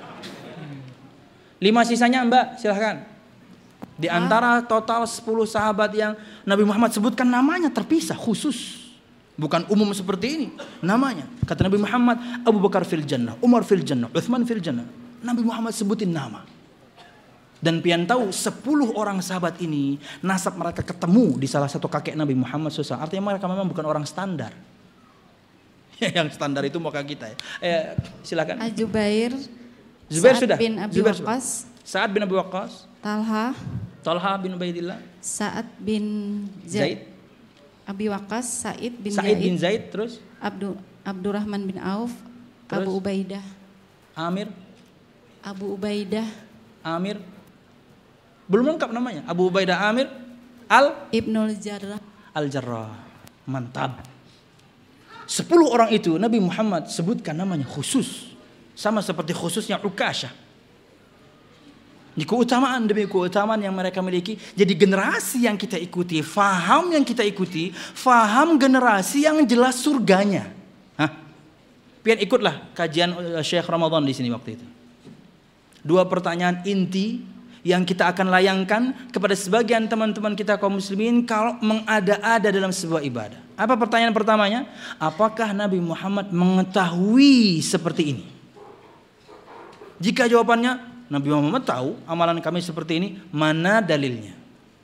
Lima sisanya Mbak, silahkan. Di antara total sepuluh sahabat yang Nabi Muhammad sebutkan namanya terpisah khusus. Bukan umum seperti ini. Namanya. Kata Nabi Muhammad, Abu Bakar fil jannah, Umar fil jannah, Utsman fil jannah. Nabi Muhammad sebutin nama. Dan pian tahu sepuluh orang sahabat ini nasab mereka ketemu di salah satu kakek Nabi Muhammad shallallahu alaihi wasallam. Artinya mereka memang bukan orang standar. Yang standar itu muka kita ya. Eh, silakan. Al-Jubair, Zubair Sa'ad sudah. bin Abi Zubair Waqqas, Sa'ad bin Abi Waqqas, Talha, Talha bin Ubaidillah, Sa'ad bin Zaid, Zaid, Abi Waqqas, Sa'id bin Sa'id Zaid, bin Zaid, terus Abdu, Abdurrahman bin Auf, Terus? Abu Ubaidah, Amir, Abu Ubaidah, Amir. Belum lengkap namanya. Abu Ubaidah Amir Al Ibnul Jarrah. Al-Jarrah. Mantap. Sepuluh orang itu Nabi Muhammad sebutkan namanya khusus. Sama seperti khususnya Ukasyah. Di keutamaan demi keutamaan yang mereka miliki. Jadi generasi yang kita ikuti, faham yang kita ikuti, faham generasi yang jelas surganya. Hah? Pian ikutlah kajian Syekh Ramadan di sini waktu itu. Dua pertanyaan inti yang kita akan layangkan kepada sebagian teman-teman kita kaum muslimin kalau mengada-ada dalam sebuah ibadah. Apa pertanyaan pertamanya? Apakah Nabi Muhammad mengetahui seperti ini? Jika jawabannya Nabi Muhammad tahu amalan kami seperti ini, mana dalilnya?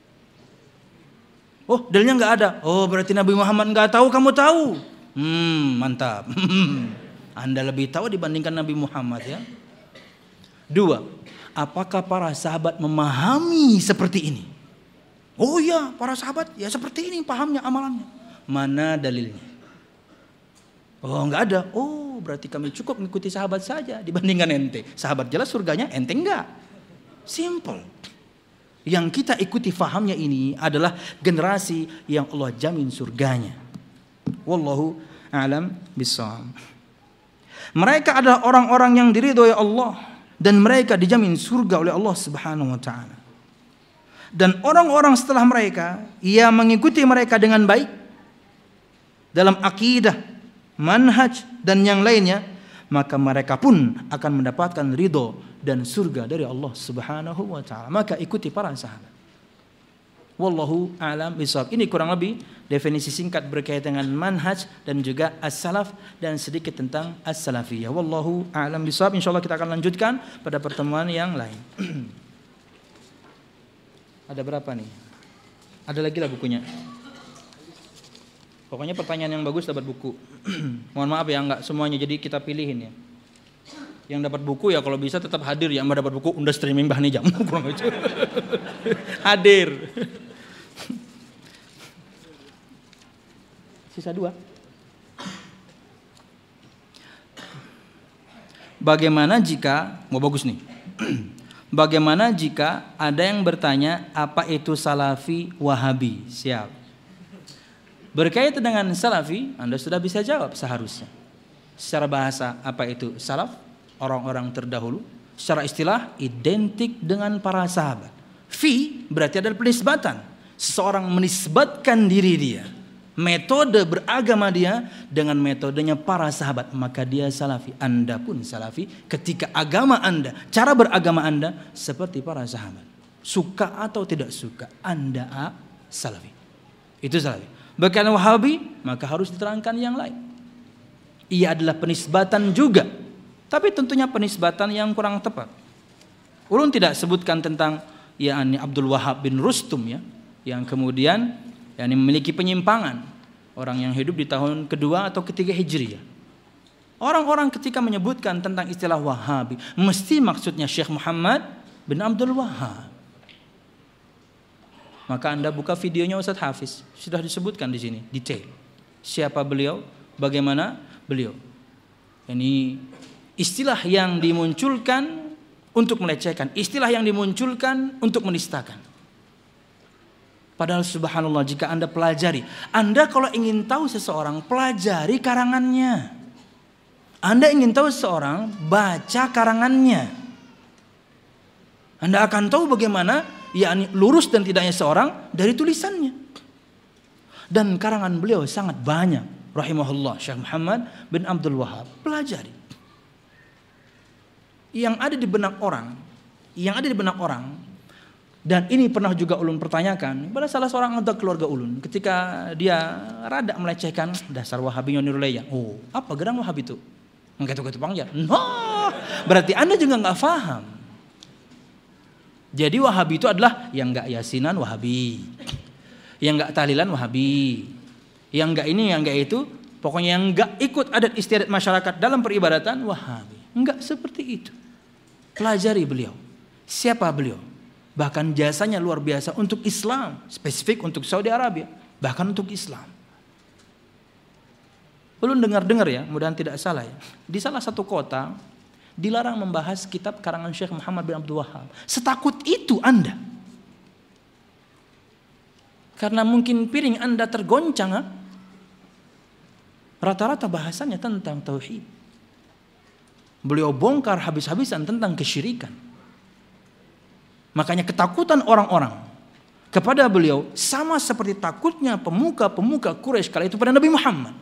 Oh, dalilnya nggak ada. Oh, berarti Nabi Muhammad nggak tahu, kamu tahu. Hmm, mantap. Anda lebih tahu dibandingkan Nabi Muhammad ya. Dua, apakah para sahabat memahami seperti ini? Oh iya, para sahabat ya seperti ini pahamnya amalannya. Mana dalilnya? Oh nggak ada. Oh berarti kami cukup mengikuti sahabat saja dibandingkan ente. Sahabat jelas surganya, ente enggak. Simple. Yang kita ikuti fahamnya ini adalah generasi yang Allah jamin surganya. Wallahu a'lam bishawab. Mereka adalah orang-orang yang diridhoi Allah dan mereka dijamin surga oleh Allah Subhanahu wa taala. Dan orang-orang setelah mereka ia mengikuti mereka dengan baik dalam akidah, manhaj dan yang lainnya, maka mereka pun akan mendapatkan ridho dan surga dari Allah Subhanahu wa taala. Maka ikuti para sahabat. Wallahu a'lam bishawab. Ini kurang lebih definisi singkat berkaitan dengan manhaj dan juga as-salaf dan sedikit tentang as-salafiyah. Wallahu a'lam bishawab. Insyaallah kita akan lanjutkan pada pertemuan yang lain. Ada berapa nih? Ada lagi lah bukunya. Pokoknya pertanyaan yang bagus dapat buku. Mohon maaf ya, enggak semuanya, jadi kita pilihin ya. Yang dapat buku ya kalau bisa tetap hadir ya. Mbak dapat buku udah streaming bahani jam kurang lucu. Hadir. Sisa dua. Bagaimana jika, mau bagus nih. Bagaimana jika ada yang bertanya apa itu salafi wahabi? Siap. Berkaitan dengan salafi, Anda sudah bisa jawab seharusnya. Secara bahasa apa itu salaf? Orang-orang terdahulu. Secara istilah identik dengan para sahabat. Fi berarti adalah penisbatan. Seseorang menisbatkan diri dia, metode beragama dia dengan metodenya para sahabat, maka dia salafi. Anda pun salafi ketika agama Anda, cara beragama Anda seperti para sahabat. Suka atau tidak suka, Anda salafi. Itu salafi. Berkaitan Wahabi, maka harus diterangkan yang lain. Ia adalah penisbatan juga Tapi tentunya penisbatan yang kurang tepat. Ulun tidak sebutkan tentang yakni Abdul Wahab bin Rustum ya, yang kemudian yakni memiliki penyimpangan, orang yang hidup di tahun kedua atau ketiga Hijriah. Orang-orang ketika menyebutkan tentang istilah Wahabi, mesti maksudnya Syekh Muhammad bin Abdul Wahab. Maka Anda buka videonya Ustadz Hafiz, sudah disebutkan di sini detail. Siapa beliau, bagaimana beliau. Ini istilah yang dimunculkan untuk melecehkan, istilah yang dimunculkan untuk menistakan. Padahal subhanallah, jika Anda pelajari, Anda kalau ingin tahu seseorang, pelajari karangannya. Anda ingin tahu seseorang, baca karangannya. Anda akan tahu bagaimana yakni lurus dan tidaknya seorang dari tulisannya. Dan karangan beliau sangat banyak. Rahimahullah, Syekh Muhammad bin Abdul Wahab. Pelajari. Yang ada di benak orang, yang ada di benak orang, dan ini pernah juga ulun pertanyakan pada salah seorang anggota keluarga ulun ketika dia rada melecehkan dasar Wahabi Nyoniruleya. Oh, apa gerang Wahabi itu? Ngketu-ketu panggil. No, berarti Anda juga nggak paham. Jadi Wahabi itu adalah yang nggak yasinan Wahabi, yang nggak tahlilan Wahabi, yang nggak ini, yang nggak itu, pokoknya yang nggak ikut adat istiadat masyarakat dalam peribadatan Wahabi. Enggak seperti itu. Pelajari beliau. Siapa beliau? Bahkan jasanya luar biasa untuk Islam, spesifik untuk Saudi Arabia, bahkan untuk Islam. Belum dengar-dengar ya, mudah-mudahan tidak salah ya. Di salah satu kota dilarang membahas kitab karangan Syekh Muhammad bin Abdul Wahab. Setakut itu Anda. Karena mungkin piring Anda tergoncang. Ha? Rata-rata bahasanya tentang tauhid. Beliau bongkar habis-habisan tentang kesyirikan. Makanya ketakutan orang-orang kepada beliau sama seperti takutnya pemuka-pemuka Quraisy kala itu pada Nabi Muhammad.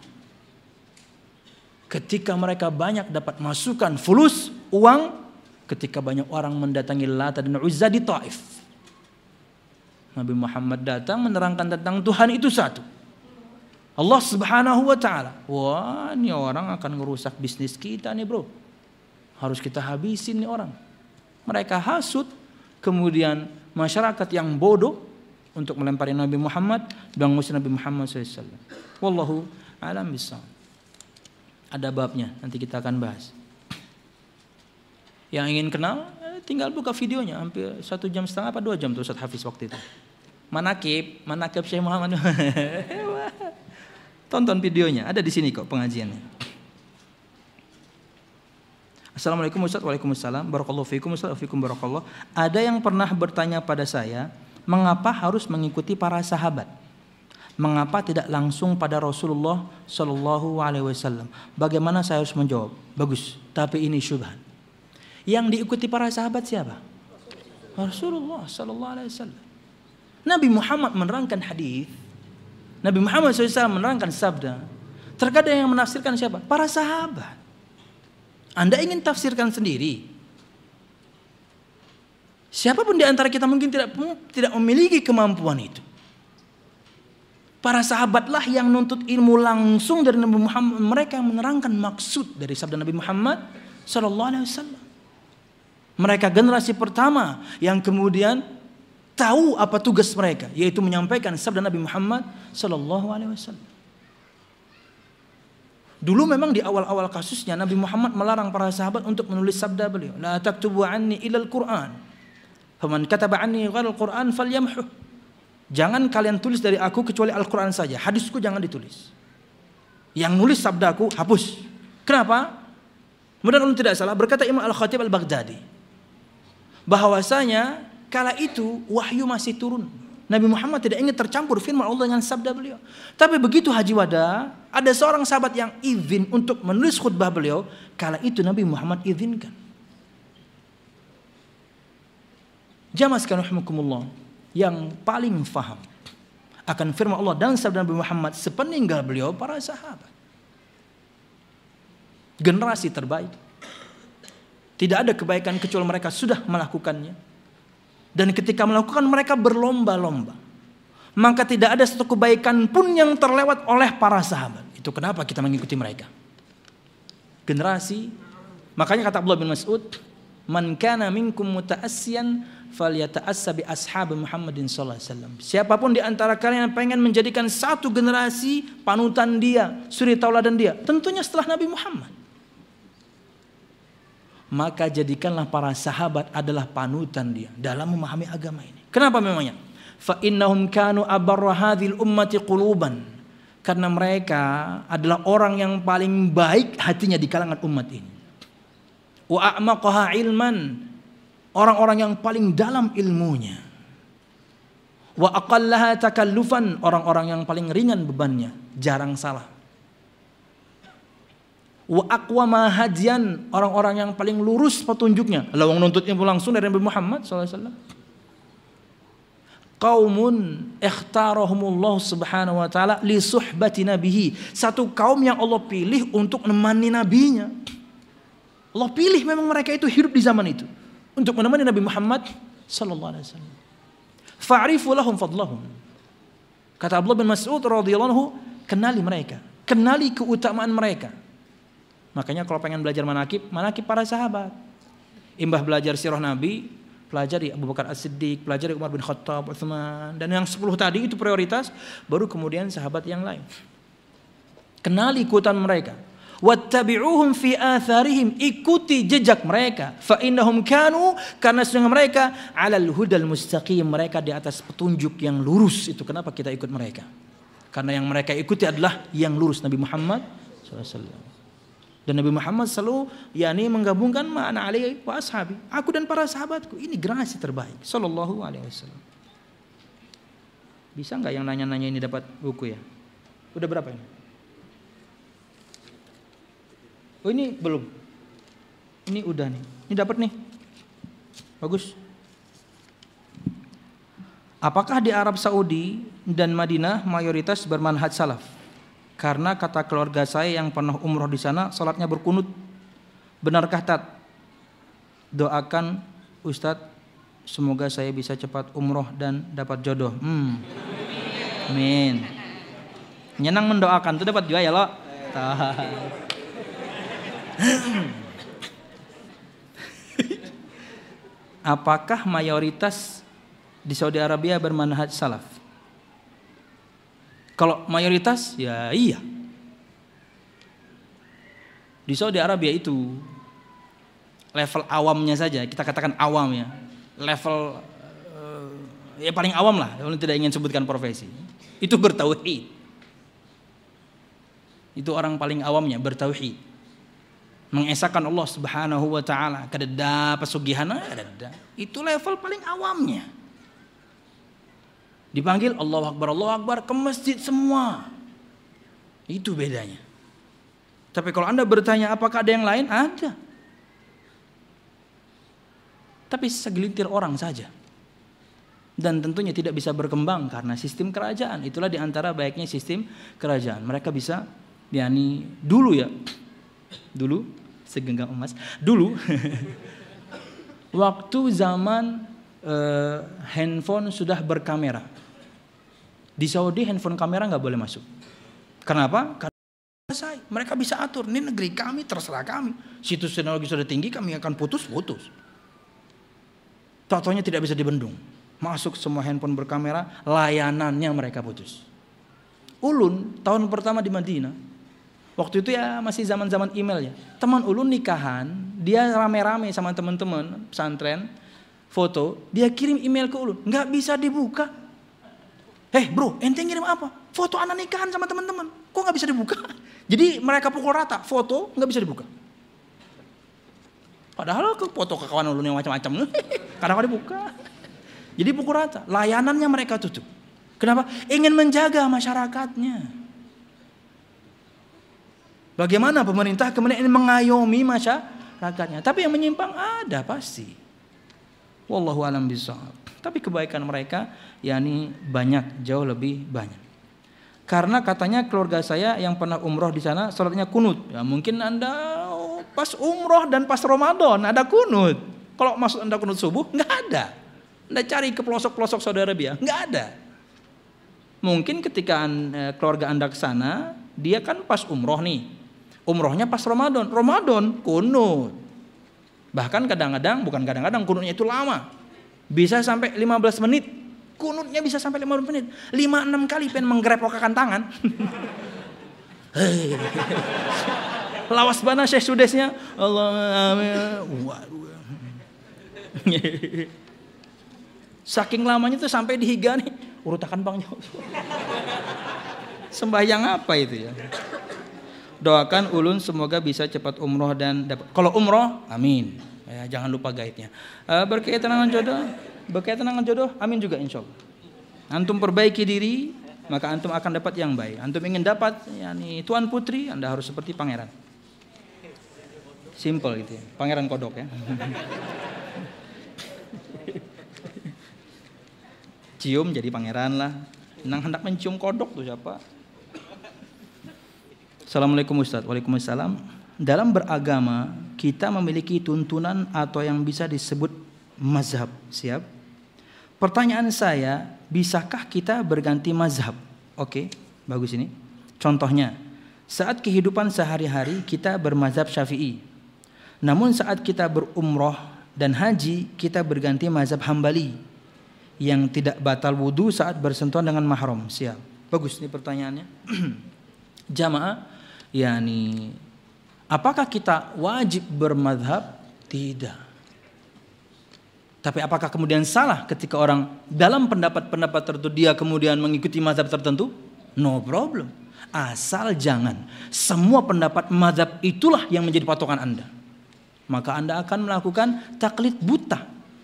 Ketika mereka banyak dapat masukan fulus, uang, ketika banyak orang mendatangi Lata dan Uzza di Taif. Nabi Muhammad datang menerangkan tentang Tuhan itu satu. Allah Subhanahu wa taala. Wah, ini orang akan ngerusak bisnis kita nih, Bro. Harus kita habisin nih orang. Mereka hasut, kemudian masyarakat yang bodoh untuk melempari Nabi Muhammad dan mengusir Nabi Muhammad shallallahu alaihi wasallam. Wallahu a'lam bishawab. Ada babnya, nanti kita akan bahas. Yang ingin kenal, tinggal buka videonya, hampir satu jam setengah apa dua jam tuh Ustadz Hafiz waktu itu. Manakib, manakib Syekh Muhammad. Tonton videonya, ada di sini kok pengajiannya. Assalamualaikum Ustaz. Waalaikumsalam. Barakallahu fiikum Ustaz. Fiikum barakallah. Ada yang pernah bertanya pada saya, mengapa harus mengikuti para sahabat? Mengapa tidak langsung pada Rasulullah Shallallahu Alaihi Wasallam? Bagaimana saya harus menjawab? Bagus, tapi ini syubhat. Yang diikuti para sahabat siapa? Rasulullah Shallallahu Alaihi Wasallam. Nabi Muhammad menerangkan hadis. Nabi Muhammad shallallahu alaihi wasallam menerangkan sabda. Terkadang yang menafsirkan siapa? Para sahabat. Anda ingin tafsirkan sendiri. Siapapun di antara kita mungkin tidak tidak memiliki kemampuan itu. Para sahabatlah yang nuntut ilmu langsung dari Nabi Muhammad. Mereka yang menerangkan maksud dari sabda Nabi Muhammad Sallallahu Alaihi Wasallam. Mereka generasi pertama yang kemudian tahu apa tugas mereka, yaitu menyampaikan sabda Nabi Muhammad Sallallahu Alaihi Wasallam. Dulu memang di awal-awal kasusnya Nabi Muhammad melarang para sahabat untuk menulis sabda beliau. La taktubu anni ilal Qur'an. Faman kataba anni ghairal Qur'an falyamhu. Jangan kalian tulis dari aku kecuali Al-Qur'an saja. Hadisku jangan ditulis. Yang nulis sabdaku hapus. Kenapa? Mudah-mudahan tidak salah, berkata Imam Al-Khatib Al-Baghdadi bahwasanya kala itu wahyu masih turun. Nabi Muhammad tidak ingin tercampur firman Allah dengan sabda beliau. Tapi begitu Haji Wada, ada seorang sahabat yang izin untuk menulis khutbah beliau. Kala itu Nabi Muhammad izinkan. Jamaah sekalian rahimakumullah, yang paling faham akan firman Allah dan sabda Nabi Muhammad sepeninggal beliau para sahabat. Generasi terbaik. Tidak ada kebaikan kecuali mereka sudah melakukannya. Dan ketika melakukan mereka berlomba-lomba. Maka tidak ada satu kebaikan pun yang terlewat oleh para sahabat. Itu kenapa kita mengikuti mereka. Generasi Makanya kata Abdullah bin Mas'ud, "Man kana minkum muta'assiyan falyata'assa bi ashabi Muhammadin sallallahu alaihi wasallam." Siapapun di antara kalian yang pengen menjadikan satu generasi panutan dia, suri tauladan dia, tentunya setelah Nabi Muhammad, maka jadikanlah para sahabat adalah panutan dia dalam memahami agama ini. Kenapa memangnya? Fa innahum kanu abarra hadhil ummati quluban. Karena mereka adalah orang yang paling baik hatinya di kalangan umat ini. Wa a'maqaha ilman, orang-orang yang paling dalam ilmunya. Wa aqallaha takallufan, orang-orang yang paling ringan bebannya, jarang salah. Wa aqwama hadiyan, orang-orang yang paling lurus petunjuknya. Lawang nuntut ilmu langsung dari Nabi Muhammad sallallahu alaihi wasallam. Qaumun ikhtarahumullah subhanahu wa ta'ala li suhbati nabihi, satu kaum yang Allah pilih untuk menemani nabinya. Allah pilih memang mereka itu hidup di zaman itu untuk menemani Nabi Muhammad sallallahu alaihi wasallam. Fa'rifu lahum fadlahum. Kata Abdullah bin Mas'ud radhiyallahu anhu, kenali mereka, kenali keutamaan mereka. Makanya kalau pengen belajar manakib, manakib para sahabat. Imbah belajar sirah Nabi, pelajari Abu Bakar As-Siddiq, pelajari Umar bin Khattab, Utsman, dan yang sepuluh tadi itu prioritas, baru kemudian sahabat yang lain. Kenali keutamaan mereka. Wattabi'uhum fi atharihim, ikuti jejak mereka. Fa innahum kanu, karena sedang mereka alal hudal mustaqim, mereka di atas petunjuk yang lurus. Itu kenapa kita ikut mereka. Karena yang mereka ikuti adalah yang lurus, Nabi Muhammad sallallahu alaihi wasallam. Dan Nabi Muhammad selalu yakni menggabungkan ma'ana alaihi wa ashabi, aku dan para sahabatku, ini generasi terbaik sallallahu alaihi wasallam. Bisa enggak yang nanya-nanya ini dapat buku ya? Udah berapa ini? Oh ini belum. Ini udah nih. Ini dapat nih. Bagus. Apakah di Arab Saudi dan Madinah mayoritas bermanhaj salaf? Karena kata keluarga saya yang pernah umroh di sana, salatnya berkunut. Benarkah Tat? Doakan Ustadz, semoga saya bisa cepat umroh dan dapat jodoh. Hmm. Amin. Nyenang mendoakan, itu dapat juga ya lo. Apakah mayoritas di Saudi Arabia bermanhaj salaf? Kalau mayoritas, ya iya. Di Saudi Arabia itu level awamnya saja, kita katakan awam ya, level uh, ya paling awam lah, kalau tidak ingin sebutkan profesi, itu bertauhid. Itu orang paling awamnya bertauhid, mengesahkan Allah Subhanahu wa taala, kadeda pesugihan kadeda. Itu level paling awamnya. Dipanggil Allahu Akbar, Allahu Akbar ke masjid semua. Itu bedanya. Tapi kalau Anda bertanya apakah ada yang lain? Ada. Tapi segelintir orang saja. Dan tentunya tidak bisa berkembang karena sistem kerajaan. Itulah diantara baiknya sistem kerajaan. Mereka bisa, yakni dulu ya. Dulu, segenggam emas. Dulu, waktu zaman eh, handphone sudah berkamera. Di Saudi handphone kamera nggak boleh masuk. Kenapa? Karena selesai. Mereka bisa atur. Ini negeri kami, terserah kami. Situs teknologi sudah tinggi, kami akan putus-putus. Tatonya tidak bisa dibendung. Masuk semua handphone berkamera, layanannya mereka putus. Ulun tahun pertama di Madinah. Waktu itu ya masih zaman-zaman email ya. Teman ulun nikahan, dia rame-rame sama teman-teman pesantren, foto, dia kirim email ke ulun, nggak bisa dibuka. Eh hey bro, ente ngirim apa? Foto anak nikahan sama teman-teman. Kok nggak bisa dibuka? Jadi mereka pukul rata, foto nggak bisa dibuka. Padahal ke foto ke kawan ulun yang macam-macam, kadang-kadang dibuka. Jadi pukul rata, layanannya mereka tutup. Kenapa? Ingin menjaga masyarakatnya. Bagaimana pemerintah kemudian ingin mengayomi masyarakatnya? Tapi yang menyimpang ada pasti. Wallahu a'lam bishawab. Tapi kebaikan mereka yakni banyak, jauh lebih banyak. Karena katanya keluarga saya yang pernah umroh di sana salatnya kunut. Ya mungkin Anda pas umroh dan pas Ramadan ada kunut. Kalau maksud Anda kunut subuh, nggak ada. Anda cari ke pelosok-pelosok Saudi Arabia, nggak ada. Mungkin ketika keluarga Anda ke sana, dia kan pas umroh nih. Umrohnya pas Ramadan. Ramadan kunut. Bahkan kadang-kadang, bukan kadang-kadang, kunutnya itu lama. Bisa sampai lima belas menit. Kunutnya bisa sampai lima belas menit. lima enam kali pengen menggerepokkan tangan. Lawas bana Syekh Sudesnya. Allah amin. Waduh. Saking lamanya tuh sampai dihiga nih. Urutakan Bang. Sembahyang apa itu ya? Doakan ulun semoga bisa cepat umroh dan dapat. Kalau umroh, amin. Ya, jangan lupa gaibnya. Uh, berkaitan dengan jodoh, berkaitan dengan jodoh, amin juga insya Allah. Antum perbaiki diri, maka antum akan dapat yang baik. Antum ingin dapat, yakni tuan putri, anda harus seperti pangeran. Simple gitu ya, pangeran kodok ya. Cium jadi pangeran lah. Nang hendak mencium kodok tuh siapa? Assalamualaikum Ustaz. Waalaikumsalam. Dalam beragama kita memiliki tuntunan atau yang bisa disebut mazhab. Siap? Pertanyaan saya, bisakah kita berganti mazhab? Oke, bagus ini. Contohnya, saat kehidupan sehari-hari kita bermazhab Syafi'i. Namun saat kita berumroh dan haji kita berganti mazhab Hambali yang tidak batal wudu saat bersentuhan dengan mahram. Siap? Bagus ini pertanyaannya. Jamaah, yakni apakah kita wajib bermadhab? Tidak. Tapi apakah kemudian salah ketika orang dalam pendapat-pendapat tertentu dia kemudian mengikuti mazhab tertentu? No problem. Asal jangan semua pendapat mazhab itulah yang menjadi patokan Anda. Maka Anda akan melakukan taklid buta.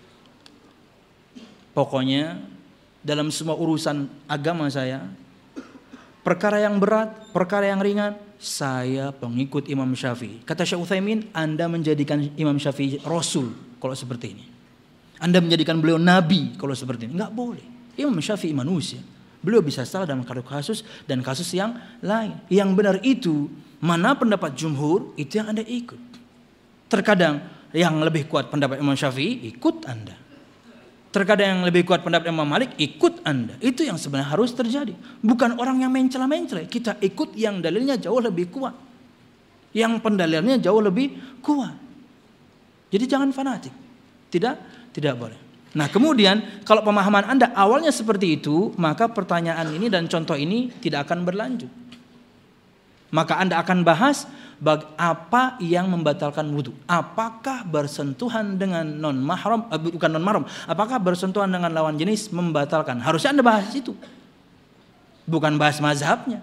Pokoknya dalam semua urusan agama saya, perkara yang berat, perkara yang ringan, saya pengikut Imam Syafi'i. Kata Syekh Utsaimin, Anda menjadikan Imam Syafi'i Rasul kalau seperti ini. Anda menjadikan beliau Nabi kalau seperti ini. Enggak boleh. Imam Syafi'i manusia. Beliau bisa salah dalam kasus dan kasus yang lain. Yang benar itu, mana pendapat jumhur, itu yang Anda ikut. Terkadang yang lebih kuat pendapat Imam Syafi'i, ikut Anda. Terkadang yang lebih kuat pendapat Imam Malik, ikut Anda. Itu yang sebenarnya harus terjadi. Bukan orang yang mencela-mencela. Kita ikut yang dalilnya jauh lebih kuat. Yang pendalilnya jauh lebih kuat. Jadi jangan fanatik. Tidak, tidak boleh. Nah kemudian kalau pemahaman Anda awalnya seperti itu, maka pertanyaan ini dan contoh ini tidak akan berlanjut. Maka Anda akan bahas apa yang membatalkan wudhu. Apakah bersentuhan dengan non mahram, eh, bukan non mahram, apakah bersentuhan dengan lawan jenis membatalkan? Harusnya Anda bahas itu, bukan bahas mazhabnya.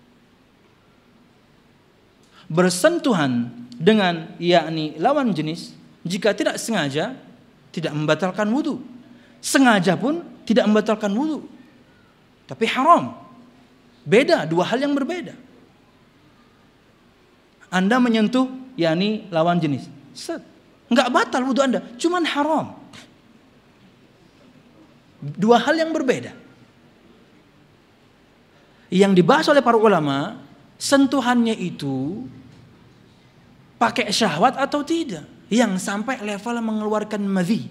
Bersentuhan dengan yakni lawan jenis jika tidak sengaja tidak membatalkan wudhu, sengaja pun tidak membatalkan wudhu, tapi haram. Beda, dua hal yang berbeda. Anda menyentuh yakni lawan jenis, set, nggak batal wudhu Anda, cuman haram. Dua hal yang berbeda. Yang dibahas oleh para ulama, sentuhannya itu pakai syahwat atau tidak, yang sampai level mengeluarkan madhi.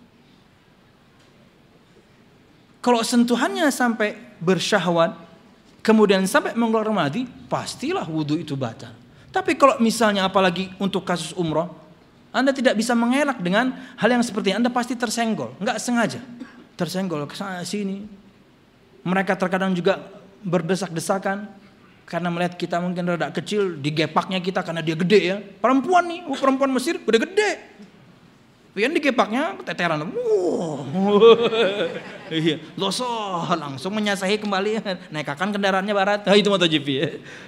Kalau sentuhannya sampai bersyahwat, kemudian sampai mengeluarkan madhi, pastilah wudhu itu batal. Tapi kalau misalnya apalagi untuk kasus umroh, Anda tidak bisa mengelak dengan hal yang seperti ini. Anda pasti tersenggol, nggak sengaja tersenggol ke sana sini. Mereka terkadang juga berdesak-desakan karena melihat kita mungkin rada kecil, digepaknya kita karena dia gede ya. Perempuan nih, oh, perempuan Mesir gede-gede. Pian digepaknya keteteran, wow, iya, losoh langsung menyasahi kembali, naikkan kendaraannya barat. Nah, itu MotoGP ya.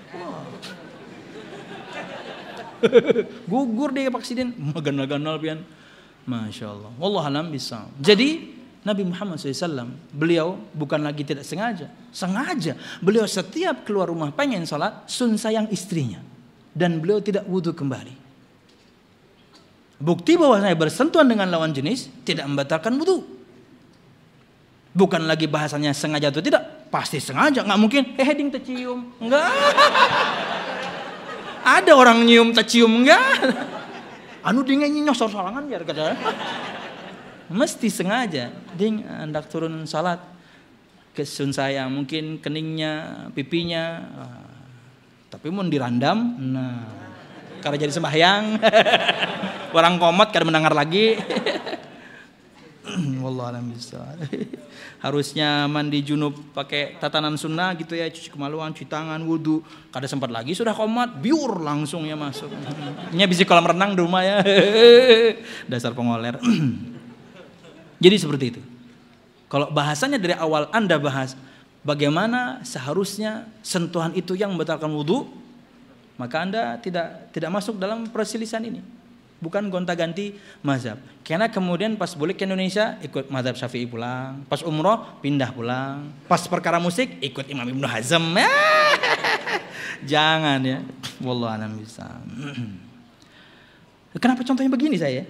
Gugur dia vaksinin, ganal-ganal pian. Masya Allah. Wallahu a'lam bishawab. Jadi Nabi Muhammad shallallahu alaihi wasallam beliau bukan lagi tidak sengaja, sengaja. Beliau setiap keluar rumah pengen sholat, sun sayang istrinya, dan beliau tidak wudhu kembali. Bukti bahwa saya bersentuhan dengan lawan jenis tidak membatalkan wudhu. Bukan lagi bahasanya sengaja atau tidak, pasti sengaja. Nggak mungkin, eh ding tercium, enggak. Ada orang nyium tercium enggak? Anu dingin nyosor sorangan biar kata. Mesti sengaja. Ding hendak turun salat ke sun saya, mungkin keningnya, pipinya, tapi mau dirandam, nah karena jadi sembahyang. Orang komat kada mendengar lagi. Wallah alam bisawab. Harusnya mandi junub pakai tatanan sunnah gitu ya, cuci kemaluan, cuci tangan, wudu. Kada sempat lagi sudah komat, biur langsung ya masuk. Nya bisa kolam renang di rumah ya. Dasar pengoler. Jadi seperti itu. Kalau bahasanya dari awal Anda bahas bagaimana seharusnya sentuhan itu yang membatalkan wudu, maka Anda tidak tidak masuk dalam perselisihan ini. Bukan gonta-ganti mazhab. Karena kemudian pas balik ke Indonesia ikut mazhab Syafi'i pulang, pas umroh pindah pulang, pas perkara musik ikut Imam Ibnu Hazm. Jangan ya. Wallahu a'lam bishawab. Kenapa contohnya begini saya?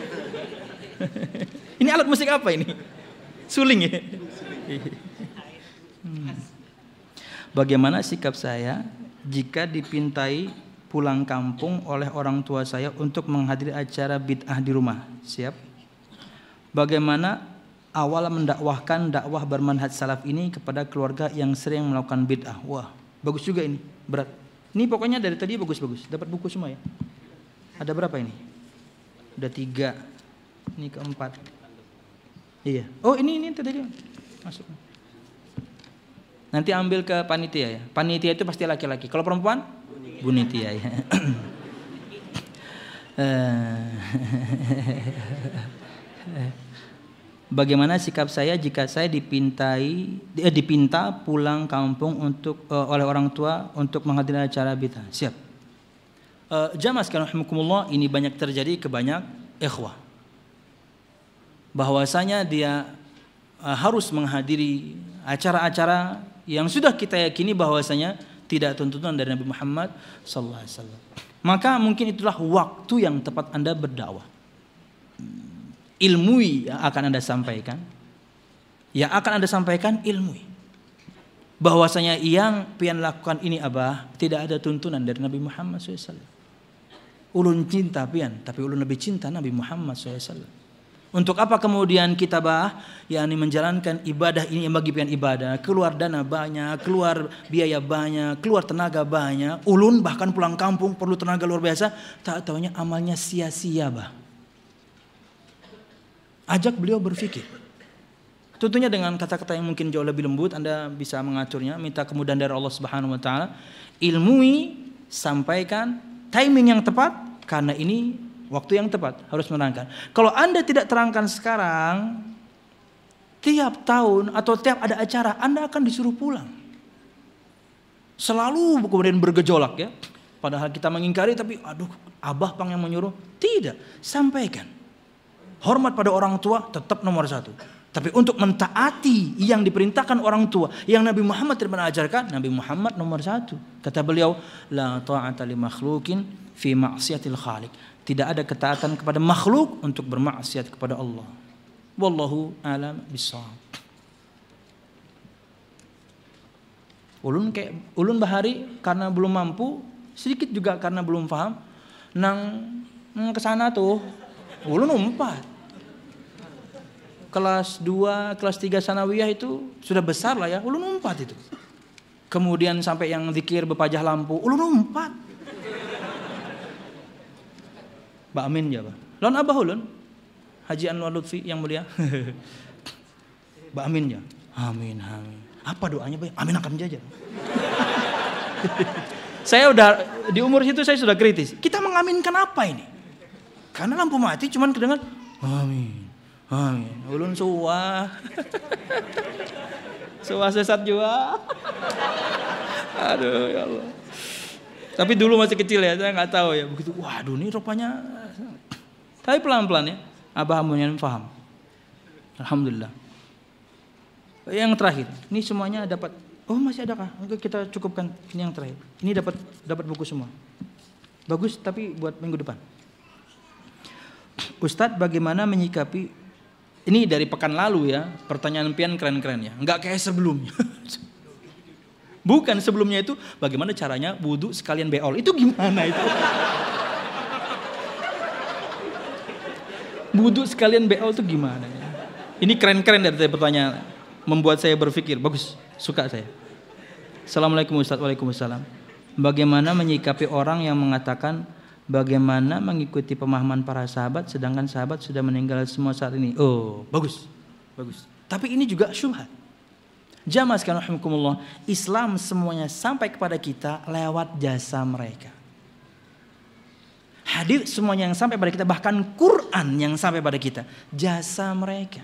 Ini alat musik apa ini? Suling ya. Bagaimana sikap saya jika dipintai pulang kampung oleh orang tua saya untuk menghadiri acara bid'ah di rumah? Siap. Bagaimana awal mendakwahkan dakwah bermanhaj salaf ini kepada keluarga yang sering melakukan bid'ah? Wah, bagus juga ini. Berat. Ini pokoknya dari tadi bagus-bagus. Dapat buku semua ya. Ada berapa ini? Udah tiga. Ini keempat. Iya. Oh ini ini tadi masuk. Nanti ambil ke panitia ya. Panitia itu pasti laki-laki. Kalau perempuan? Bunitia ya. Bagaimana sikap saya jika saya dipintai eh, dipinta pulang kampung untuk uh, oleh orang tua untuk menghadiri acara bid'ah? Siap. Uh, Jamaah sekalian rahimakumullah, ini banyak terjadi ke banyak ikhwah. Bahwasanya dia uh, harus menghadiri acara-acara yang sudah kita yakini bahwasanya tidak tuntutan dari Nabi Muhammad sallallahu alaihi wasallam. Maka mungkin itulah waktu yang tepat Anda berdakwah. Ilmui yang akan Anda sampaikan. Yang akan Anda sampaikan ilmui. Bahwasanya yang pian lakukan ini abah tidak ada tuntunan dari Nabi Muhammad sallallahu alaihi wasallam. Ulun cinta pian, tapi ulun lebih cinta Nabi Muhammad sallallahu alaihi wasallam. Untuk apa kemudian kita bah, yakni menjalankan ibadah ini yang bagi pian ibadah, keluar dana banyak, keluar biaya banyak, keluar tenaga banyak, ulun bahkan pulang kampung perlu tenaga luar biasa, tak taunya amalnya sia-sia bah. Ajak beliau berpikir. Tentunya dengan kata-kata yang mungkin jauh lebih lembut, Anda bisa mengaturnya, minta kemudahan dari Allah Subhanahu wa taala, ilmui, sampaikan timing yang tepat karena ini waktu yang tepat harus menerangkan. Kalau Anda tidak terangkan sekarang, tiap tahun atau tiap ada acara Anda akan disuruh pulang. Selalu kemudian bergejolak ya. Padahal kita mengingkari tapi aduh abah pang yang menyuruh. Tidak, sampaikan. Hormat pada orang tua tetap nomor satu. Tapi untuk mentaati yang diperintahkan orang tua, yang Nabi Muhammad tidak pernah ajarkan, Nabi Muhammad nomor satu. Kata beliau, la ta'ata li makhlukin fi ma'siyatil khaliq. Tidak ada ketaatan kepada makhluk untuk bermaksiat kepada Allah. Wallahu a'lam bishawab. Ulun kayak ulun bahari karena belum mampu, sedikit juga karena belum paham. Nang ke sana tuh ulun umpat. Kelas dua, kelas tiga sanawiyah itu sudah besar lah ya, ulun umpat itu. Kemudian sampai yang zikir bepajah lampu, ulun umpat. Mbak Amin ya, Pak. Lawan abah ulun, Haji Anwar Lutfi yang mulia. Mbak Amin ya. Amin, amin. Apa doanya, Pak? Amin akan menjajah. Saya udah di umur situ saya sudah kritis. Kita mengaminkan apa ini? Karena lampu mati cuman kedengar amin. Amin. Ulun suah. Suah sesat juga. Aduh ya Allah. Tapi dulu masih kecil ya, saya nggak tahu ya. Begitu, waduh ini rupanya. Tapi pelan-pelan ya, abah amunyan paham. Alhamdulillah. Yang terakhir, ini semuanya dapat. Oh masih adakah? Oke kita cukupkan. Ini yang terakhir. Ini dapat dapat buku semua. Bagus tapi buat minggu depan. Ustadz bagaimana menyikapi? Ini dari pekan lalu ya. Pertanyaan pian keren-keren ya. Nggak kayak sebelumnya. Bukan sebelumnya itu bagaimana caranya wudu sekalian beol. Itu gimana itu? Wudu sekalian beol itu gimana ya? Ini keren-keren dari pertanyaan. Membuat saya berpikir. Bagus. Suka saya. Assalamualaikum Ustaz. Waalaikumsalam. Bagaimana menyikapi orang yang mengatakan bagaimana mengikuti pemahaman para sahabat sedangkan sahabat sudah meninggal semua saat ini. Oh, bagus. Bagus. Tapi ini juga syubhat. Jamaah sekalian rahimakumullah, Islam semuanya sampai kepada kita lewat jasa mereka. Hadis semuanya yang sampai pada kita, bahkan Quran yang sampai pada kita, jasa mereka.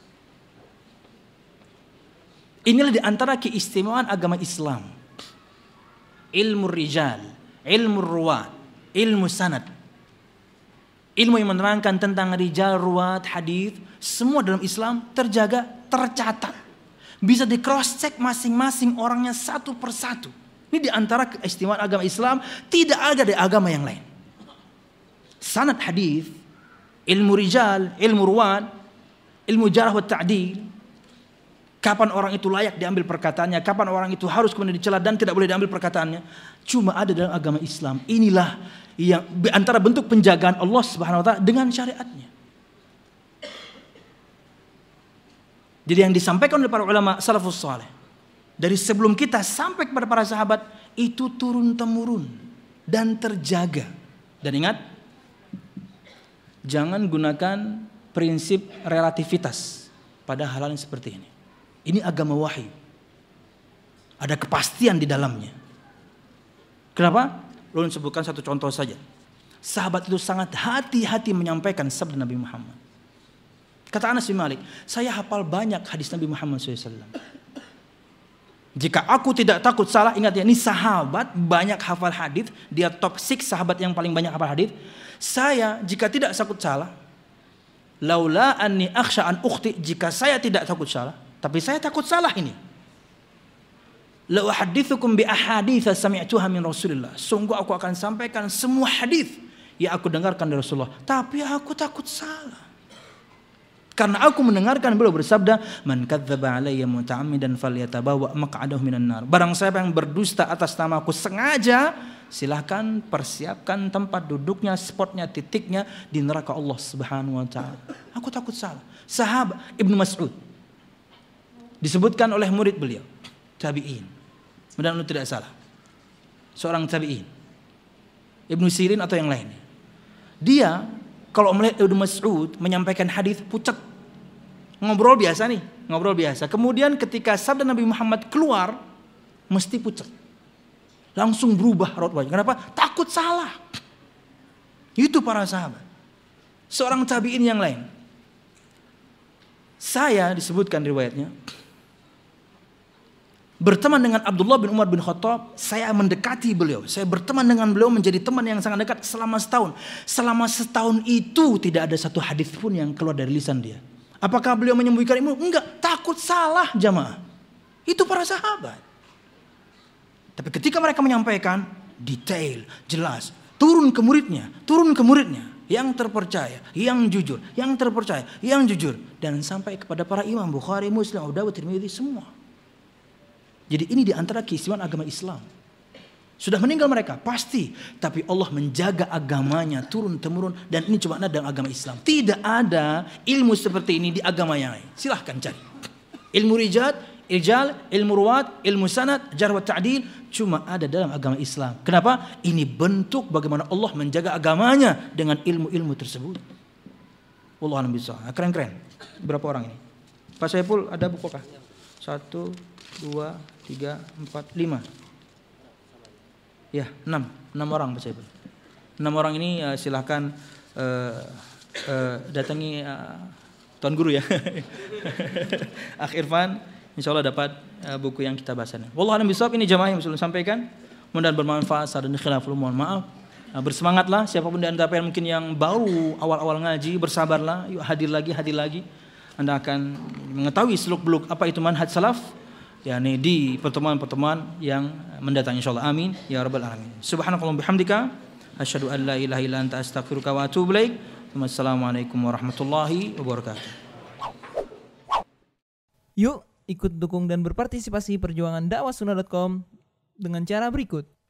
Inilah di antara keistimewaan agama Islam. Ilmu rijal, ilmu ruwat, ilmu sanad. Ilmu yang menerangkan tentang rijal, ruwat, hadis, semua dalam Islam terjaga, tercatat. Bisa di cross check masing-masing orangnya satu persatu. Ini di antara keistimewaan agama Islam, tidak ada di agama yang lain. Sanad hadis, ilmu rijal, ilmu ruwat, ilmu jarh wa ta'dil. Kapan orang itu layak diambil perkataannya, kapan orang itu harus kemudian dicela dan tidak boleh diambil perkataannya, cuma ada dalam agama Islam. Inilah yang antara bentuk penjagaan Allah Subhanahu wa taala dengan syariatnya. Jadi yang disampaikan oleh para ulama salafus saleh dari sebelum kita sampai kepada para sahabat itu turun temurun dan terjaga. Dan ingat, jangan gunakan prinsip relativitas pada hal-hal yang seperti ini. Ini agama wahyu. Ada kepastian di dalamnya. Kenapa? Lalu sebutkan satu contoh saja. Sahabat itu sangat hati-hati menyampaikan sabda Nabi Muhammad. Kata Anas bin Malik, saya hafal banyak hadis Nabi Muhammad shallallahu alaihi wasallam. Jika aku tidak takut salah, ingat ya, ini sahabat banyak hafal hadis, dia top enam sahabat yang paling banyak hafal hadis. Saya jika tidak takut salah, laula anni akhsha an ukhti, jika saya tidak takut salah, tapi saya takut salah ini. La uhadditsukum bi ahadits sami'tuha min Rasulillah. Sungguh aku akan sampaikan semua hadis yang aku dengarkan dari Rasulullah, tapi aku takut salah. Karena aku mendengarkan beliau bersabda, "Man kadzdzaba alayya muta'ammidan falyatabawa maq'adahu minan nar." Barang siapa yang berdusta atas namaku sengaja, silahkan persiapkan tempat duduknya, spotnya, titiknya di neraka Allah Subhanahu wa taala. Aku takut salah. Sahabat Ibnu Mas'ud disebutkan oleh murid beliau, tabi'in. Mudah-mudahan tidak salah. Seorang tabi'in. Ibnu Sirin atau yang lainnya. Dia kalau melihat Ibnu Mas'ud menyampaikan hadis pucat. Ngobrol biasa nih, ngobrol biasa. Kemudian ketika sabda Nabi Muhammad keluar, mesti pucat. Langsung berubah raut wajah. Kenapa? Takut salah. Itu para sahabat. Seorang tabi'in yang lain. Saya disebutkan riwayatnya, berteman dengan Abdullah bin Umar bin Khattab, saya mendekati beliau. Saya berteman dengan beliau menjadi teman yang sangat dekat selama setahun. Selama setahun itu tidak ada satu hadis pun yang keluar dari lisan dia. Apakah beliau menyembunyikan ilmu? Enggak, takut salah jamaah. Itu para sahabat. Tapi ketika mereka menyampaikan detail, jelas, turun ke muridnya, turun ke muridnya yang terpercaya, yang jujur, yang terpercaya, yang jujur, dan sampai kepada para imam Bukhari, Muslim, Abu Dawud, Tirmidzi semua. Jadi ini di antara keistimewaan agama Islam. Sudah meninggal mereka, pasti. Tapi Allah menjaga agamanya turun temurun. Dan ini cuma ada dalam agama Islam. Tidak ada ilmu seperti ini di agama yang lain. Silahkan cari. Ilmu rijal, rijal, ilmu ruwat, ilmu sanad, jarh wa ta'dil, cuma ada dalam agama Islam. Kenapa? Ini bentuk bagaimana Allah menjaga agamanya dengan ilmu-ilmu tersebut. Wallahu a'lam bishawab. Keren-keren. Berapa orang ini? Pak Saiful ada buku kah? Satu, dua, tiga, empat, lima. Ya, enam, enam orang Pak Saiful. Enam orang ini uh, silahkan uh, uh, datangi uh, Tuan Guru ya. Akh Irfan, insya Allah dapat uh, buku yang kita bahas. Wallahu a'lam bishawab. Ini jamaah yang sudah sampaikan. Mudah-mudahan bermanfaat. Saran khilaful, mohon maaf. Uh, bersemangatlah siapapun di antara kalian mungkin yang baru awal-awal ngaji, bersabarlah. Yuk hadir lagi, hadir lagi. Anda akan mengetahui seluk-beluk apa itu manhaj salaf, yakni di pertemuan-pertemuan yang mendatang insyaallah. Amin ya rabbal alamin. Subhanakallahumma bihamdika asyhadu an la ilaha illa anta astaghfiruka wa atubu ilaik. Wassalamualaikum warahmatullahi wabarakatuh. Yuk ikut dukung dan berpartisipasi perjuangan dakwah sunnah titik com dengan cara berikut.